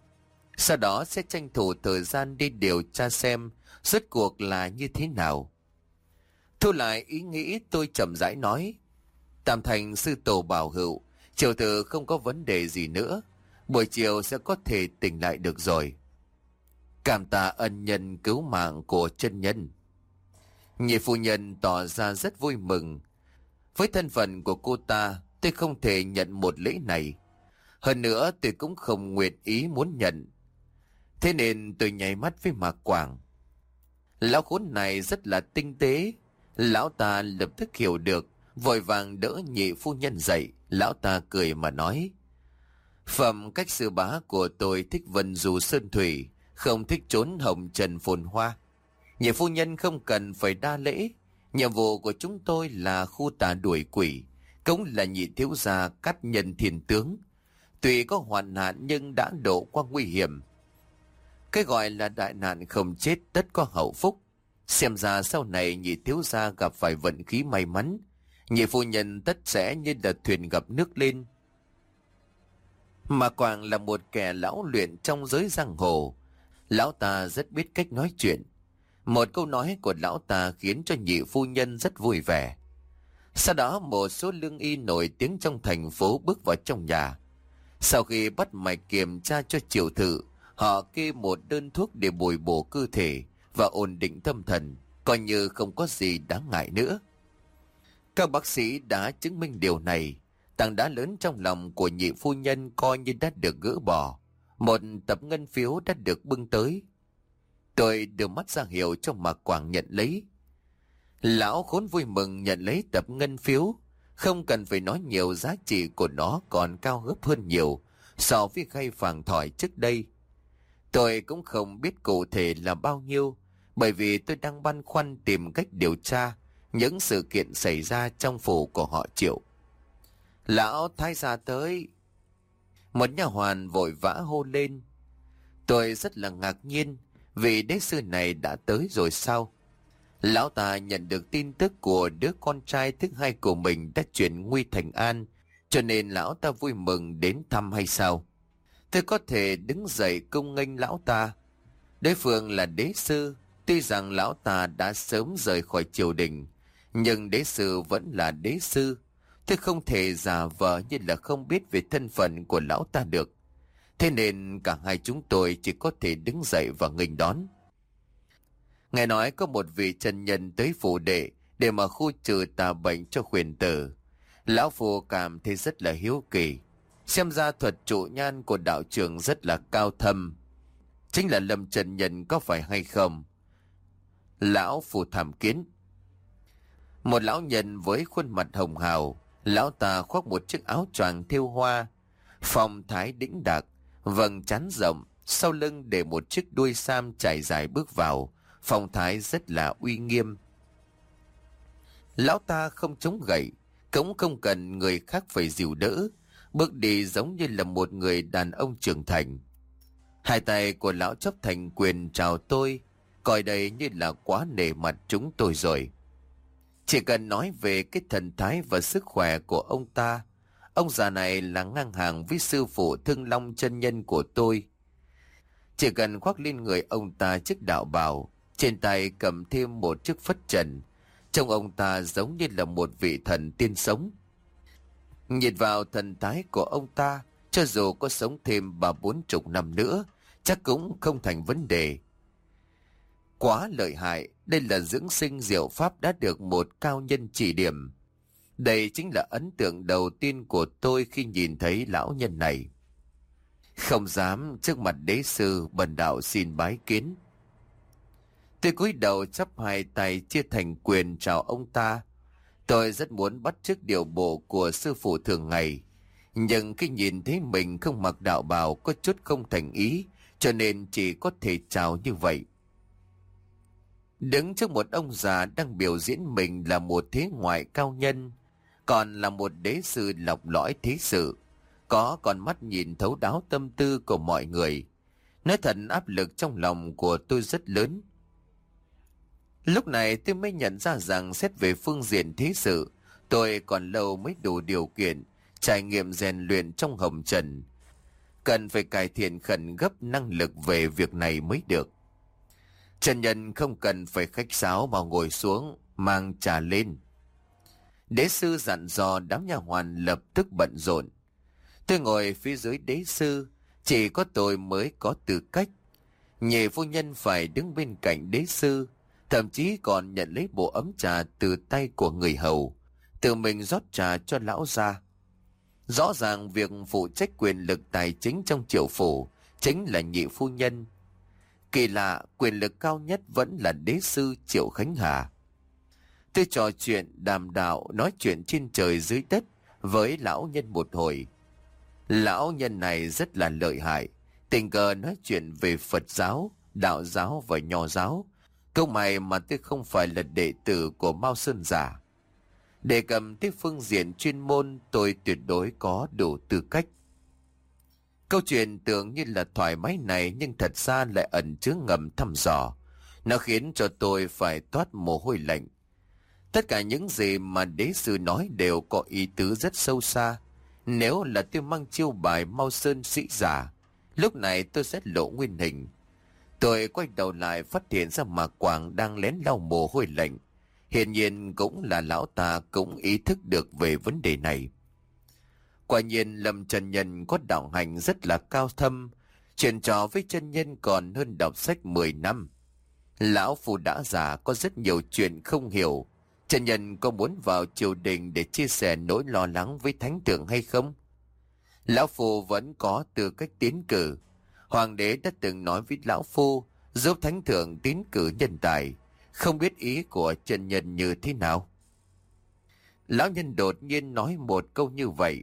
Sau đó sẽ tranh thủ thời gian đi điều tra xem rốt cuộc là như thế nào. Thu lại ý nghĩ, tôi chậm rãi nói: Tam Thành sư tổ bảo hữu, triều tử không có vấn đề gì nữa, buổi chiều sẽ có thể tỉnh lại được rồi. Cảm tạ ân nhân cứu mạng của chân nhân. Nhị phu nhân tỏ ra rất vui mừng. Với thân phận của cô ta, tôi không thể nhận một lễ này. Hơn nữa tôi cũng không nguyện ý muốn nhận. Thế nên tôi nháy mắt với Mạc Quảng. Lão khốn này rất là tinh tế. Lão ta lập tức hiểu được, vội vàng đỡ nhị phu nhân dậy. Lão ta cười mà nói: Phẩm cách sư bá của tôi thích vân du sơn thủy, không thích trốn hồng trần phồn hoa. Nhị phu nhân không cần phải đa lễ. Nhiệm vụ của chúng tôi là khu tà đuổi quỷ, cũng là nhị thiếu gia cắt nhân thiên tướng. Tuy có hoạn nạn nhưng đã độ qua nguy hiểm. Cái gọi là đại nạn không chết tất có hậu phúc. Xem ra sau này nhị thiếu gia gặp phải vận khí may mắn, nhị phu nhân tất sẽ như là thuyền gặp nước lên. Mà Quảng là một kẻ lão luyện trong giới giang hồ. Lão ta rất biết cách nói chuyện. Một câu nói của lão ta khiến cho nhị phu nhân rất vui vẻ. Sau đó một số lương y nổi tiếng trong thành phố bước vào trong nhà. Sau khi bắt mạch kiểm tra cho triệu thự, họ kê một đơn thuốc để bồi bổ cơ thể và ổn định tâm thần, coi như không có gì đáng ngại nữa. Các bác sĩ đã chứng minh điều này. Tảng đá lớn trong lòng của nhị phu nhân coi như đã được gỡ bỏ. Một tập ngân phiếu đã được bưng tới. Tôi đưa mắt ra hiệu cho Mạc Quảng nhận lấy. Lão khốn vui mừng nhận lấy tập ngân phiếu. Không cần phải nói nhiều, giá trị của nó còn cao gấp hơn nhiều so với khay vàng thỏi trước đây. Tôi cũng không biết cụ thể là bao nhiêu, bởi vì tôi đang băn khoăn tìm cách điều tra những sự kiện xảy ra trong phủ của họ Triệu. Lão thái gia tới. Một nha hoàn vội vã hô lên. Tôi rất là ngạc nhiên, vì đế sư này đã tới rồi sao? Lão ta nhận được tin tức của đứa con trai thứ hai của mình đã chuyển nguy thành an, cho nên lão ta vui mừng đến thăm hay sao? Tôi có thể đứng dậy cung nghênh lão ta. Đối phương là đế sư, tuy rằng lão ta đã sớm rời khỏi triều đình, nhưng đế sư vẫn là đế sư. Tôi không thể giả vờ như là không biết về thân phận của lão ta được. Thế nên cả hai chúng tôi chỉ có thể đứng dậy và nghênh đón. Nghe nói có một vị chân nhân tới phủ đệ để mà khu trừ tà bệnh cho khuyển tử. Lão phu cảm thấy rất là hiếu kỳ. Xem ra thuật trụ nhan của đạo trưởng rất là cao thâm. Chính là Lâm chân nhân có phải hay không? Lão phu tham kiến. Một lão nhân với khuôn mặt hồng hào. Lão ta khoác một chiếc áo choàng thêu hoa, phong thái đĩnh đạc, vầng trán rộng, sau lưng để một chiếc đuôi sam trải dài bước vào, phong thái rất là uy nghiêm. Lão ta không chống gậy, cũng không cần người khác phải dìu đỡ, bước đi giống như là một người đàn ông trưởng thành. Hai tay của lão chấp thành quyền chào tôi, coi đây như là quá nể mặt chúng tôi rồi. Chỉ cần nói về cái thần thái và sức khỏe của ông ta, ông già này là ngang hàng với sư phụ Thương Long chân nhân của tôi. Chỉ cần khoác lên người ông ta chiếc đạo bào, trên tay cầm thêm một chiếc phất trần, trông ông ta giống như là một vị thần tiên sống. Nhìn vào thần thái của ông ta, cho dù có sống thêm ba bốn chục năm nữa, chắc cũng không thành vấn đề. Quá lợi hại, đây là dưỡng sinh diệu pháp đã được một cao nhân chỉ điểm. Đây chính là ấn tượng đầu tiên của tôi khi nhìn thấy lão nhân này. Không dám trước mặt đế sư, bần đạo xin bái kiến. Tôi cúi đầu chắp hai tay chia thành quyền chào ông ta. Tôi rất muốn bắt chước điệu bộ của sư phụ thường ngày, nhưng khi nhìn thấy mình không mặc đạo bào có chút không thành ý, cho nên chỉ có thể chào như vậy. Đứng trước một ông già đang biểu diễn mình là một thế ngoại cao nhân, còn là một đế sư lọc lõi thế sự, có con mắt nhìn thấu đáo tâm tư của mọi người. Nói thật, áp lực trong lòng của tôi rất lớn. Lúc này tôi mới nhận ra rằng xét về phương diện thế sự, tôi còn lâu mới đủ điều kiện trải nghiệm rèn luyện trong hồng trần. cần phải cải thiện khẩn gấp năng lực về việc này mới được. Chân nhân không cần phải khách sáo mà ngồi xuống, mang trà lên. Đế sư dặn dò, đám nha hoàn lập tức bận rộn. Tôi ngồi phía dưới đế sư, chỉ có tôi mới có tư cách. Nhị phu nhân phải đứng bên cạnh đế sư, thậm chí còn nhận lấy bộ ấm trà từ tay của người hầu, tự mình rót trà cho lão gia. Rõ ràng việc phụ trách quyền lực tài chính trong triệu phủ chính là nhị phu nhân. Kỳ lạ, quyền lực cao nhất vẫn là đế sư Triệu Khánh Hà. Tôi trò chuyện đàm đạo, nói chuyện trên trời dưới đất với lão nhân một hồi. Lão nhân này rất là lợi hại, tình cờ nói chuyện về Phật giáo, đạo giáo và nho giáo. Câu mày mà tôi không phải là đệ tử của Mao Sơn Giả. Đề cầm tới phương diện chuyên môn, tôi tuyệt đối có đủ tư cách. Câu chuyện tưởng như là thoải mái này, nhưng thật ra lại ẩn chứa ngầm thăm dò. Nó khiến cho tôi phải toát mồ hôi lạnh. Tất cả những gì mà đế sư nói đều có ý tứ rất sâu xa. Nếu là tôi mang chiêu bài Mao Sơn sĩ giả, lúc này tôi sẽ lộ nguyên hình. Tôi quay đầu lại phát hiện ra Mạc Quảng đang lén lau mồ hôi lạnh. Hiển nhiên cũng là lão ta cũng ý thức được về vấn đề này. Quả nhiên Lâm chân nhân có đạo hành rất là cao thâm, chuyện trò với chân nhân còn hơn đọc sách mười năm. Lão phu đã già, có rất nhiều chuyện không hiểu. Chân nhân có muốn vào triều đình để chia sẻ nỗi lo lắng với thánh thượng hay không? Lão phu vẫn có tư cách tiến cử. Hoàng đế đã từng nói với lão phu giúp thánh thượng tiến cử nhân tài. Không biết ý của chân nhân như thế nào? Lão nhân đột nhiên nói một câu như vậy.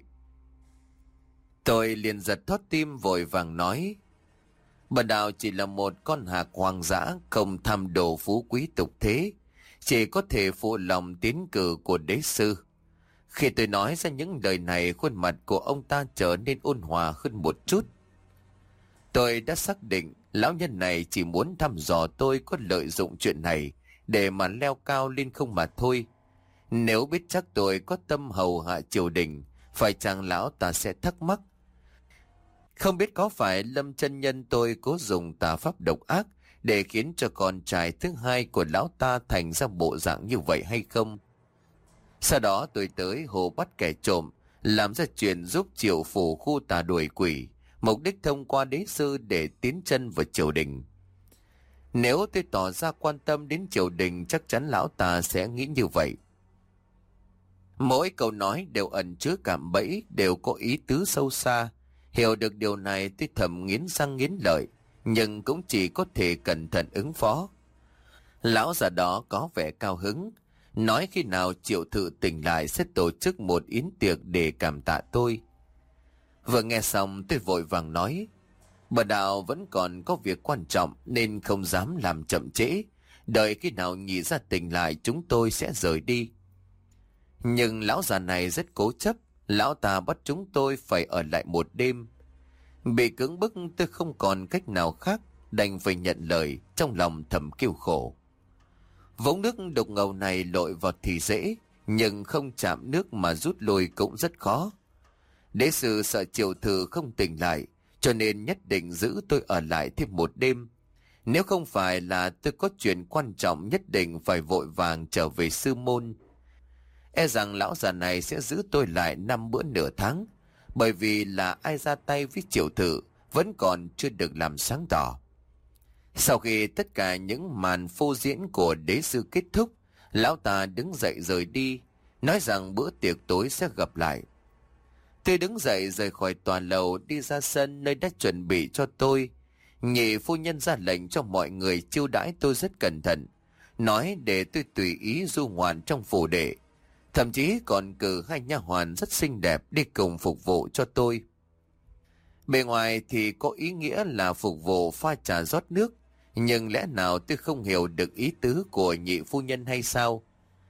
Tôi liền giật thót tim, vội vàng nói: Bần đạo chỉ là một con hạc hoang dã, không tham đồ phú quý tục thế, chỉ có thể phụ lòng tiến cử của đế sư. Khi tôi nói ra những lời này, khuôn mặt của ông ta trở nên ôn hòa hơn một chút. Tôi đã xác định lão nhân này chỉ muốn thăm dò tôi có lợi dụng chuyện này để mà leo cao lên không mà thôi. Nếu biết chắc tôi có tâm hầu hạ triều đình, phải chăng lão ta sẽ thắc mắc, không biết có phải Lâm chân nhân tôi cố dùng tà pháp độc ác để khiến cho con trai thứ hai của lão ta thành ra bộ dạng như vậy hay không? Sau đó tôi tới hồ bắt kẻ trộm, làm ra chuyện giúp triệu phủ khu tà đuổi quỷ, mục đích thông qua đế sư để tiến chân vào triều đình. Nếu tôi tỏ ra quan tâm đến triều đình, chắc chắn lão ta sẽ nghĩ như vậy. Mỗi câu nói đều ẩn chứa cạm bẫy, đều có ý tứ sâu xa. Hiểu được điều này, tôi thầm nghiến răng nghiến lợi, nhưng cũng chỉ có thể cẩn thận ứng phó. Lão già đó có vẻ cao hứng, nói khi nào Triệu Thự tỉnh lại sẽ tổ chức một yến tiệc để cảm tạ tôi. Vừa nghe xong tôi vội vàng nói: Bần đạo vẫn còn có việc quan trọng nên không dám làm chậm trễ, đợi khi nào nhị gia tỉnh lại chúng tôi sẽ rời đi. Nhưng lão già này rất cố chấp, lão ta bắt chúng tôi phải ở lại một đêm. Bị cưỡng bức, tôi không còn cách nào khác, đành phải nhận lời, trong lòng thầm kêu khổ. Vũng nước đục ngầu này lội vào thì dễ, nhưng không chạm nước mà rút lui cũng rất khó. Đế sư sợ Triệu Thự không tỉnh lại, cho nên nhất định giữ tôi ở lại thêm một đêm. Nếu không phải là tôi có chuyện quan trọng nhất định phải vội vàng trở về sư môn, e rằng lão già này sẽ giữ tôi lại năm bữa nửa tháng, bởi vì là ai ra tay với Triệu Thự vẫn còn chưa được làm sáng tỏ. Sau khi tất cả những màn phô diễn của đế sư kết thúc, lão ta đứng dậy rời đi, nói rằng bữa tiệc tối sẽ gặp lại. Tôi đứng dậy rời khỏi tòa lầu, đi ra sân nơi đã chuẩn bị cho tôi. Nhị phu nhân ra lệnh cho mọi người chiêu đãi tôi rất cẩn thận, nói để tôi tùy ý du ngoạn trong phủ đệ, thậm chí còn cử hai nha hoàn rất xinh đẹp đi cùng phục vụ cho tôi. Bề ngoài thì có ý nghĩa là phục vụ pha trà rót nước, nhưng lẽ nào tôi không hiểu được ý tứ của nhị phu nhân hay sao?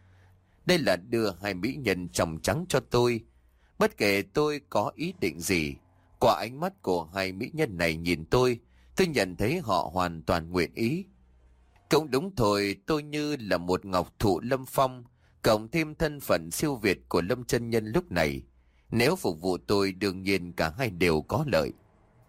Đây là đưa hai mỹ nhân tròng trắng cho tôi. Bất kể tôi có ý định gì, qua ánh mắt của hai mỹ nhân này nhìn tôi, tôi nhận thấy họ hoàn toàn nguyện ý. Cũng đúng thôi, tôi như là một ngọc thụ lâm phong, cộng thêm thân phận siêu việt của Lâm chân nhân lúc này. Nếu phục vụ tôi, đương nhiên cả hai đều có lợi.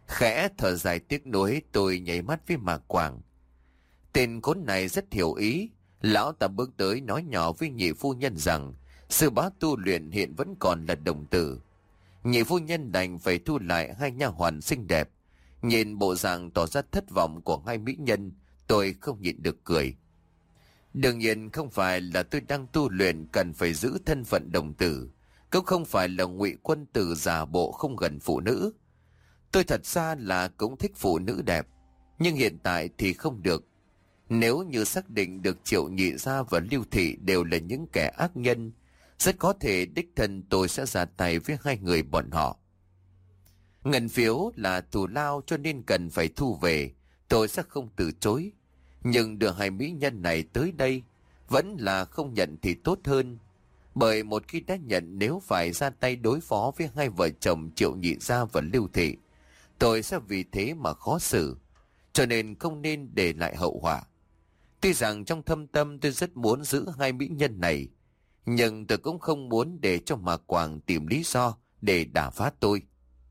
Khẽ thở dài tiếc nuối, tôi nháy mắt với Mạc Quảng. Tên khốn này rất hiểu ý. Lão ta bước tới nói nhỏ với nhị phu nhân rằng sư bá tu luyện hiện vẫn còn là đồng tử. Nhị phu nhân đành phải thu lại hai nha hoàn xinh đẹp. Nhìn bộ dạng tỏ ra thất vọng của hai mỹ nhân, tôi không nhịn được cười. Đương nhiên không phải là tôi đang tu luyện cần phải giữ thân phận đồng tử, cũng không phải là ngụy quân tử giả bộ không gần phụ nữ. Tôi thật ra là cũng thích phụ nữ đẹp, nhưng hiện tại thì không được. Nếu như xác định được Triệu Nhị Gia và Lưu Thị đều là những kẻ ác nhân, rất có thể đích thân tôi sẽ ra tay với hai người bọn họ. Ngân phiếu là thù lao cho nên cần phải thu về, tôi sẽ không từ chối. Nhưng đưa hai mỹ nhân này tới đây, vẫn là không nhận thì tốt hơn. Bởi một khi đã nhận, nếu phải ra tay đối phó với hai vợ chồng Triệu Nhị Gia và Lưu Thị, tôi sẽ vì thế mà khó xử. Cho nên không nên để lại hậu họa. Tuy rằng trong thâm tâm tôi rất muốn giữ hai mỹ nhân này, nhưng tôi cũng không muốn để cho Mạc Quảng tìm lý do để đả phát tôi.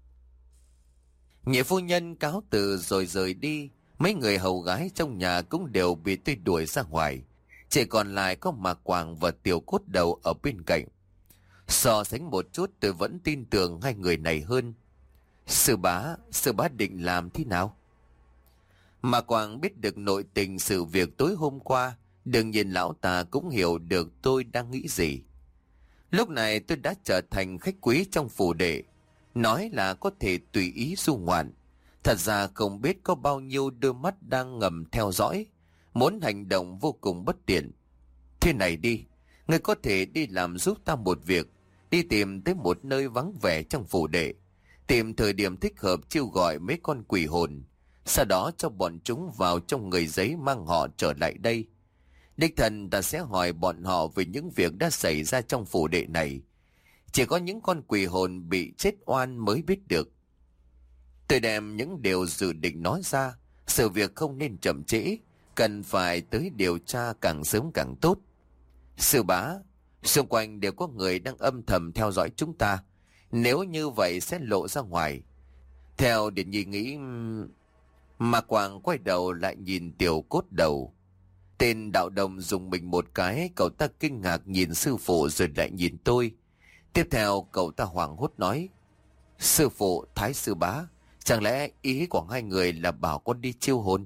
Nhị phu nhân cáo từ rồi rời đi. Mấy người hầu gái trong nhà cũng đều bị tôi đuổi ra ngoài. Chỉ còn lại có Mạc Quảng và Tiểu Cốt Đầu ở bên cạnh. So sánh một chút tôi vẫn tin tưởng hai người này hơn. Sư bá, sư bá định làm thế nào? Mạc Quảng biết được nội tình sự việc tối hôm qua. Đương nhiên lão ta cũng hiểu được tôi đang nghĩ gì. Lúc này tôi đã trở thành khách quý trong phủ đệ. Nói là có thể tùy ý du ngoạn. Thật ra không biết có bao nhiêu đôi mắt đang ngầm theo dõi, muốn hành động vô cùng bất tiện. Thế này đi, ngươi có thể đi làm giúp ta một việc, đi tìm tới một nơi vắng vẻ trong phủ đệ, tìm thời điểm thích hợp chiêu gọi mấy con quỷ hồn, sau đó cho bọn chúng vào trong người giấy mang họ trở lại đây. Đích thần ta sẽ hỏi bọn họ về những việc đã xảy ra trong phủ đệ này. Chỉ có những con quỷ hồn bị chết oan mới biết được. Tôi đem những điều dự định nói ra, sự việc không nên chậm trễ, cần phải tới điều tra càng sớm càng tốt. Sư bá, xung quanh đều có người đang âm thầm theo dõi chúng ta, nếu như vậy sẽ lộ ra ngoài. Theo Điển Nhi nghĩ... Mạc Quảng quay đầu lại nhìn Tiểu Cốt Đầu. Tên đạo đồng dùng mình một cái, cậu ta kinh ngạc nhìn sư phụ rồi lại nhìn tôi. Tiếp theo cậu ta hoảng hốt nói: Sư phụ, Thái sư bá, chẳng lẽ ý của hai người là bảo con đi chiêu hồn?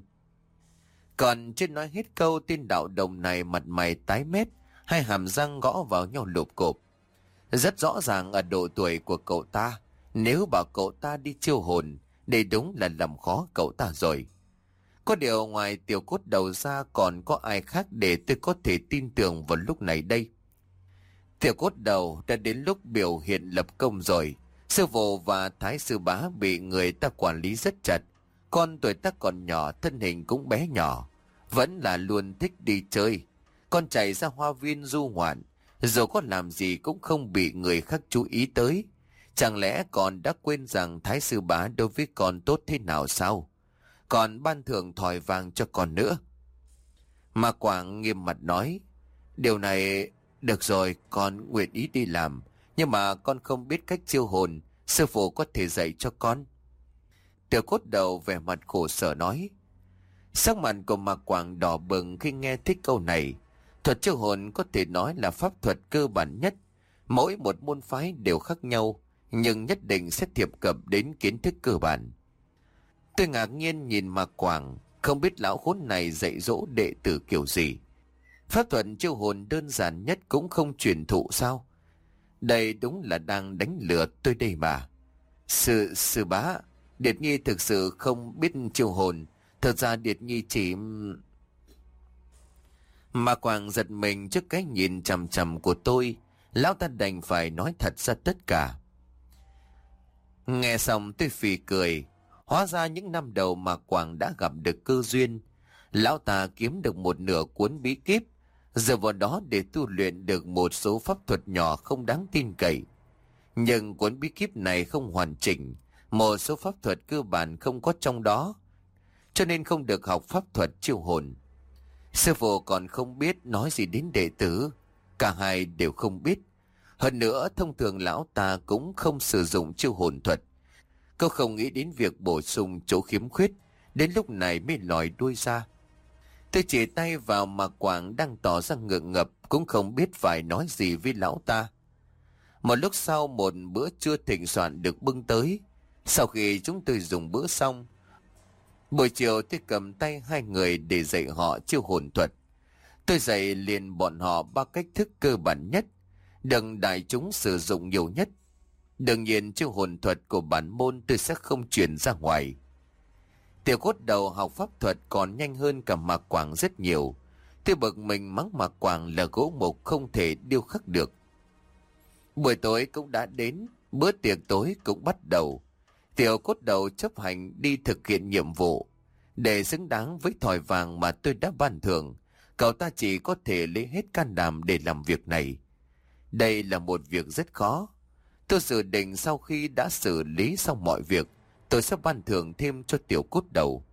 Còn chưa nói hết câu, tên đạo đồng này mặt mày tái mét, hai hàm răng gõ vào nhau lụp cộp. Rất rõ ràng ở độ tuổi của cậu ta, nếu bảo cậu ta đi chiêu hồn, đây đúng là làm khó cậu ta rồi. Có điều ngoài Tiểu Cốt Đầu ra còn có ai khác để tôi có thể tin tưởng vào lúc này đây? Tiểu Cốt Đầu đã đến lúc biểu hiện lập công rồi. Sư phụ và Thái sư bá bị người ta quản lý rất chặt. Con tuổi ta còn nhỏ, thân hình cũng bé nhỏ, vẫn là luôn thích đi chơi. Con chạy ra hoa viên du ngoạn, dù có làm gì cũng không bị người khác chú ý tới. Chẳng lẽ con đã quên rằng Thái sư bá đối với con tốt thế nào sao? Còn ban thưởng thỏi vàng cho con nữa. Mạc Quảng nghiêm mặt nói: Điều này... Được rồi, con nguyện ý đi làm, nhưng mà con không biết cách chiêu hồn, sư phụ có thể dạy cho con. Tiểu Cốt Đầu vẻ mặt khổ sở nói. Sắc mặt của Mạc Quảng đỏ bừng khi nghe thích câu này. Thuật chiêu hồn có thể nói là pháp thuật cơ bản nhất. Mỗi một môn phái đều khác nhau, nhưng nhất định sẽ thiệp cập đến kiến thức cơ bản. Tôi ngạc nhiên nhìn Mạc Quảng, không biết lão khốn này dạy dỗ đệ tử kiểu gì. Pháp thuật chiêu hồn đơn giản nhất cũng không truyền thụ sao? Đây đúng là đang đánh lừa tôi đây mà. Sư, sư bá, Điệt Nhi thực sự không biết chiêu hồn. Thật ra Điệt Nhi chỉ... Mạc Quảng giật mình trước cái nhìn chằm chằm của tôi. Lão ta đành phải nói thật ra tất cả. Nghe xong tôi phì cười. Hóa ra những năm đầu Mạc Quảng đã gặp được cơ duyên. Lão ta kiếm được một nửa cuốn bí kíp, giờ vào đó để tu luyện được một số pháp thuật nhỏ không đáng tin cậy. Nhưng cuốn bí kíp này không hoàn chỉnh, một số pháp thuật cơ bản không có trong đó, cho nên không được học pháp thuật chiêu hồn. Sư phụ còn không biết nói gì đến đệ tử, cả hai đều không biết. Hơn nữa thông thường lão ta cũng không sử dụng chiêu hồn thuật, Cô không nghĩ đến việc bổ sung chỗ khiếm khuyết, đến lúc này mới lòi đuôi ra. Tôi chỉ tay vào Mạc Quảng đang tỏ ra ngượng ngập, cũng không biết phải nói gì với lão ta. Một lúc sau, một bữa trưa thịnh soạn được bưng tới. Sau khi chúng tôi dùng bữa xong, buổi chiều tôi cầm tay hai người để dạy họ chiêu hồn thuật. Tôi dạy liền bọn họ ba cách thức cơ bản nhất, đừng đại chúng sử dụng nhiều nhất. Đương nhiên chiêu hồn thuật của bản môn tôi sẽ không truyền ra ngoài. Tiểu Cốt Đầu học pháp thuật còn nhanh hơn cả Mạc Quảng rất nhiều. Tôi bực mình mắng Mạc Quảng là gỗ mục không thể điêu khắc được. Buổi tối cũng đã đến, bữa tiệc tối cũng bắt đầu. Tiểu Cốt Đầu chấp hành đi thực hiện nhiệm vụ. Để xứng đáng với thỏi vàng mà tôi đã ban thưởng, cậu ta chỉ có thể lấy hết can đảm để làm việc này. Đây là một việc rất khó. Tôi dự định sau khi đã xử lý xong mọi việc, tôi sẽ ban thưởng thêm cho Tiểu Cốt Đầu.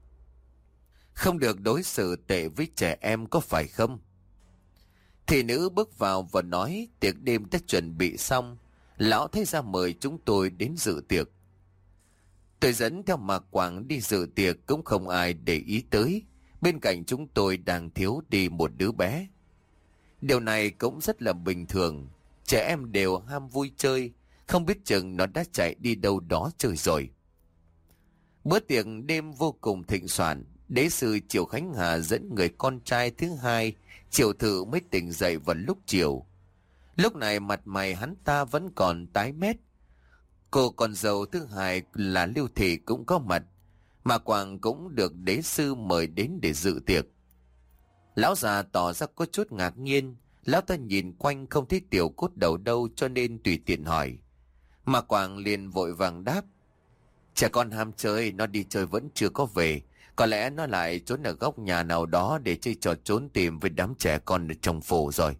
Không được đối xử tệ với trẻ em, có phải không? Thị nữ bước vào và nói tiệc đêm đã chuẩn bị xong. Lão thấy ra mời chúng tôi đến dự tiệc. Tôi dẫn theo Mạc Quảng đi dự tiệc cũng không ai để ý tới. Bên cạnh chúng tôi đang thiếu đi một đứa bé. Điều này cũng rất là bình thường. Trẻ em đều ham vui chơi, không biết chừng nó đã chạy đi đâu đó chơi rồi. Bữa tiệc đêm vô cùng thịnh soạn. Đế sư Triệu Khánh Hà dẫn người con trai thứ hai, Triệu Thự, mới tỉnh dậy vào lúc chiều. Lúc này mặt mày hắn ta vẫn còn tái mét. Cô con dâu thứ hai là Lưu Thị cũng có mặt. Mà Quảng cũng được đế sư mời đến để dự tiệc. Lão già tỏ ra có chút ngạc nhiên. Lão ta nhìn quanh không thấy Tiểu Cốt Đầu đâu, cho nên tùy tiện hỏi. Mà Quảng liền vội vàng đáp: Trẻ con ham chơi, nó đi chơi vẫn chưa có về. Có lẽ nó lại trốn ở góc nhà nào đó để chơi trò trốn tìm với đám trẻ con ở trong phủ rồi.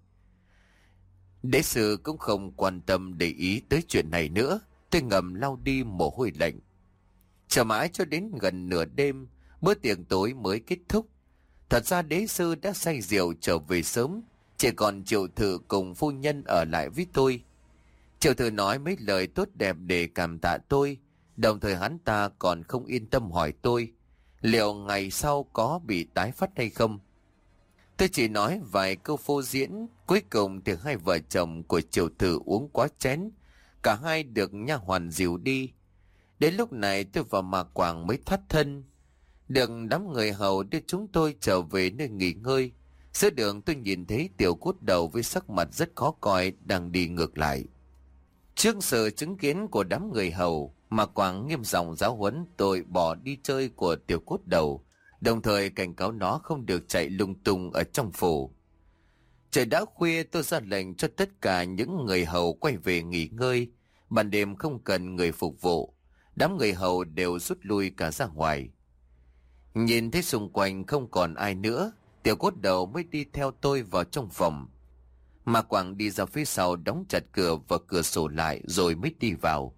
Đế sư cũng không quan tâm để ý tới chuyện này nữa. Tôi ngầm lau đi mồ hôi lạnh. Chờ mãi cho đến gần nửa đêm, bữa tiệc tối mới kết thúc. Thật ra đế sư đã say rượu trở về sớm, chỉ còn Triệu Thự cùng phu nhân ở lại với tôi. Triệu Thự nói mấy lời tốt đẹp để cảm tạ tôi, đồng thời hắn ta còn không yên tâm hỏi tôi liệu ngày sau có bị tái phát hay không. Tôi chỉ nói vài câu phô diễn. Cuối cùng thì hai vợ chồng của Triệu Thự uống quá chén, cả hai được nha hoàn dìu đi. Đến lúc này tôi và Mạc Quảng mới thoát thân, được đám người hầu đưa chúng tôi trở về nơi nghỉ ngơi. Giữa đường tôi nhìn thấy Tiểu Cốt Đầu với sắc mặt rất khó coi đang đi ngược lại. Trước sự chứng kiến của đám người hầu, Mạc Quảng nghiêm giọng giáo huấn tôi bỏ đi chơi của Tiểu Cốt Đầu, đồng thời cảnh cáo nó không được chạy lung tung ở trong phủ. Trời đã khuya, tôi ra lệnh cho tất cả những người hầu quay về nghỉ ngơi. Ban đêm không cần người phục vụ. Đám người hầu đều rút lui cả ra ngoài. Nhìn thấy xung quanh không còn ai nữa, Tiểu Cốt Đầu mới đi theo tôi vào trong phòng. Mạc Quảng đi ra phía sau đóng chặt cửa và cửa sổ lại rồi mới đi vào.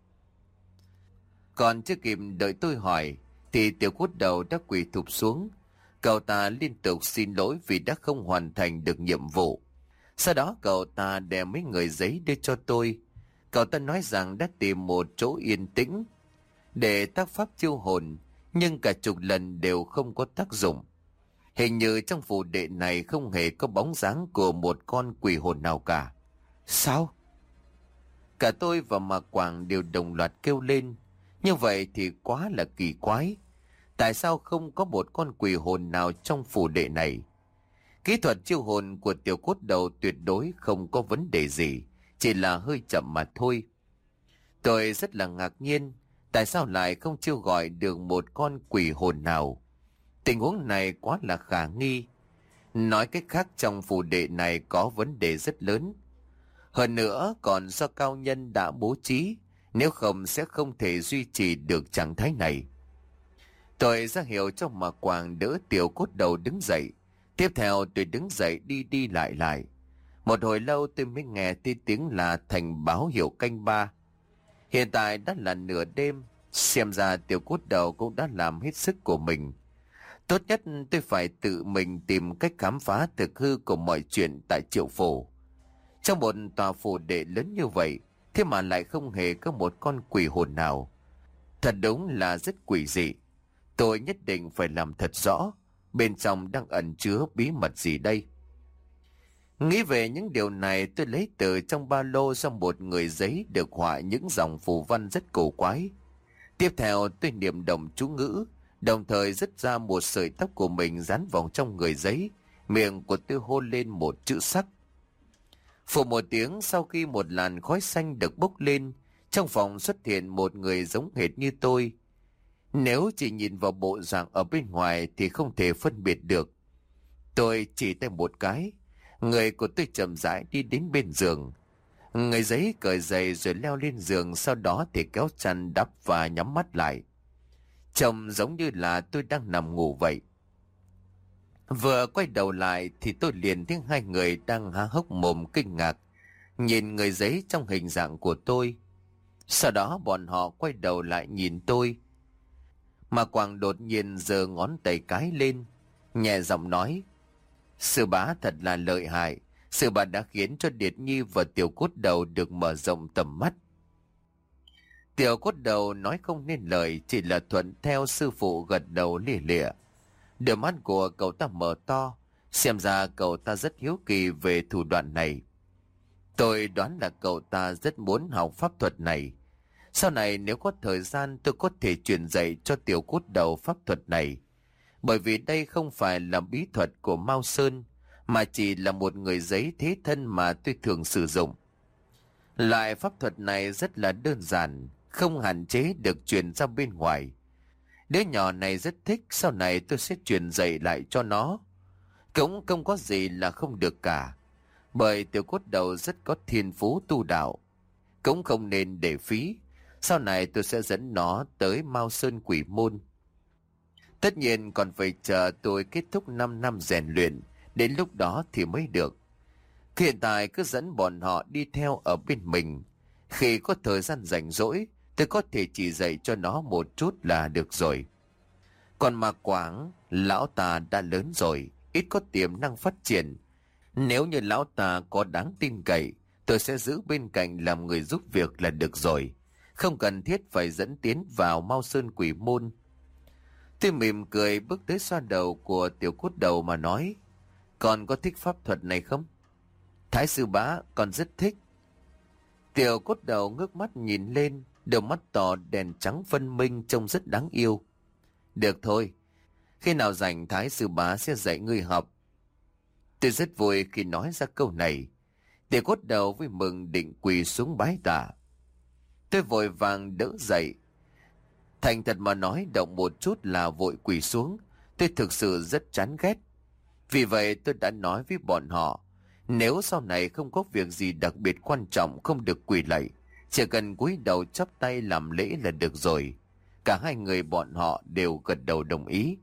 Còn chưa kịp đợi tôi hỏi thì Tiểu Cốt Đầu đã quỳ thụp xuống. Cậu ta liên tục xin lỗi vì đã không hoàn thành được nhiệm vụ. Sau đó cậu ta đem mấy người giấy đưa cho tôi. Cậu ta nói rằng đã tìm một chỗ yên tĩnh để tác pháp chiêu hồn, nhưng cả chục lần đều không có tác dụng. Hình như trong phủ đệ này không hề có bóng dáng của một con quỷ hồn nào cả. Sao? Cả tôi và Mạc Quảng đều đồng loạt kêu lên. Như vậy thì quá là kỳ quái. Tại sao không có một con quỷ hồn nào trong phủ đệ này? Kỹ thuật chiêu hồn của Tiểu Cốt Đầu tuyệt đối không có vấn đề gì, chỉ là hơi chậm mà thôi. Tôi rất là ngạc nhiên, tại sao lại không chiêu gọi được một con quỷ hồn nào? Tình huống này quá là khả nghi. Nói cách khác, trong phủ đệ này có vấn đề rất lớn. Hơn nữa còn do cao nhân đã bố trí, nếu không sẽ không thể duy trì được trạng thái này. Tôi ra hiệu cho Mạc Quảng đỡ Tiểu Cốt Đầu đứng dậy. Tiếp theo tôi đứng dậy đi đi lại lại. Một hồi lâu tôi mới nghe thấy tiếng là thành báo hiệu canh ba. Hiện tại đã là nửa đêm, xem ra Tiểu Cốt Đầu cũng đã làm hết sức của mình. Tốt nhất tôi phải tự mình tìm cách khám phá thực hư của mọi chuyện tại Triệu Phủ. Trong một tòa phủ đệ lớn như vậy, thế mà lại không hề có một con quỷ hồn nào. Thật đúng là rất quỷ dị. Tôi nhất định phải làm thật rõ, bên trong đang ẩn chứa bí mật gì đây. Nghĩ về những điều này, tôi lấy từ trong ba lô ra một người giấy được họa những dòng phù văn rất cổ quái. Tiếp theo tôi niệm động chú ngữ, đồng thời rút ra một sợi tóc của mình dán vào trong người giấy. Miệng của tôi hôn lên một chữ sắc. Phù một tiếng, sau khi một làn khói xanh được bốc lên, trong phòng xuất hiện một người giống hệt như tôi. Nếu chỉ nhìn vào bộ dạng ở bên ngoài thì không thể phân biệt được. Tôi chỉ tay một cái, người của tôi chậm rãi đi đến bên giường. Người giấy cởi giày rồi leo lên giường, sau đó thì kéo chăn đắp và nhắm mắt lại. Trông giống như là tôi đang nằm ngủ vậy. Vừa quay đầu lại thì tôi liền thấy hai người đang há hốc mồm kinh ngạc nhìn người giấy trong hình dạng của tôi. Sau đó bọn họ quay đầu lại nhìn tôi. Mà Quảng đột nhiên giơ ngón tay cái lên, nhẹ giọng nói: Sư bá thật là lợi hại, sư bá đã khiến cho Điệt Nhi và Tiểu Cốt Đầu được mở rộng tầm mắt. Tiểu Cốt Đầu nói không nên lời, chỉ là thuận theo sư phụ gật đầu lìa lịa. Đôi mắt của cậu ta mở to, xem ra cậu ta rất hiếu kỳ về thủ đoạn này. Tôi đoán là cậu ta rất muốn học pháp thuật này. Sau này nếu có thời gian tôi có thể truyền dạy cho Tiểu Cốt Đầu pháp thuật này. Bởi vì đây không phải là bí thuật của Mao Sơn, mà chỉ là một người giấy thế thân mà tôi thường sử dụng. Loại pháp thuật này rất là đơn giản, không hạn chế được truyền ra bên ngoài. Đứa nhỏ này rất thích, sau này tôi sẽ truyền dạy lại cho nó. Cũng không có gì là không được cả, bởi Tiểu Cốt Đầu rất có thiên phú tu đạo. Cũng không nên để phí, sau này tôi sẽ dẫn nó tới Mao Sơn Quỷ Môn. Tất nhiên còn phải chờ tôi kết thúc năm năm rèn luyện, đến lúc đó thì mới được. Hiện tại cứ dẫn bọn họ đi theo ở bên mình. Khi có thời gian rảnh rỗi, tôi có thể chỉ dạy cho nó một chút là được rồi. Còn mà Quảng, lão ta đã lớn rồi, ít có tiềm năng phát triển. Nếu như lão ta có đáng tin cậy, tôi sẽ giữ bên cạnh làm người giúp việc là được rồi. Không cần thiết phải dẫn tiến vào Mao Sơn Quỷ Môn. Tôi mỉm cười bước tới xoa đầu của Tiểu Cốt Đầu mà nói: Con có thích pháp thuật này không? Thái sư bá, con rất thích. Tiểu Cốt Đầu ngước mắt nhìn lên, đôi mắt to đèn trắng phân minh trông rất đáng yêu. Được thôi, khi nào rảnh Thái sư bá sẽ dạy ngươi học. Tôi rất vui khi nói ra câu này. Tiểu Cốt Đầu vui mừng định quỳ xuống bái tạ. Tôi vội vàng đỡ dậy. Thành thật mà nói, động một chút là vội quỳ xuống. Tôi thực sự rất chán ghét. Vì vậy tôi đã nói với bọn họ, nếu sau này không có việc gì đặc biệt quan trọng không được quỳ lạy, chỉ cần cúi đầu chắp tay làm lễ là được rồi. Cả hai người bọn họ đều gật đầu đồng ý.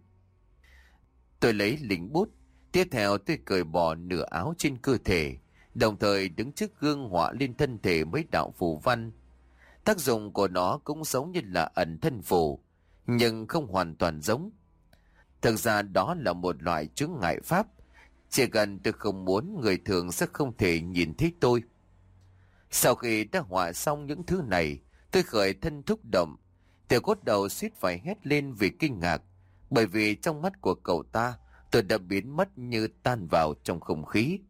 Tôi lấy lính bút. Tiếp theo tôi cởi bỏ nửa áo trên cơ thể, đồng thời đứng trước gương họa lên thân thể mấy đạo phù văn. Tác dụng của nó cũng giống như là ẩn thân phù, nhưng không hoàn toàn giống. Thực ra đó là một loại chướng ngại pháp. Chỉ cần tôi không muốn, người thường sẽ không thể nhìn thấy tôi. Sau khi đã họa xong những thứ này, tôi khởi thân thúc động. Tiểu Cốt Đầu suýt phải hét lên vì kinh ngạc, bởi vì trong mắt của cậu ta, tôi đã biến mất như tan vào trong không khí.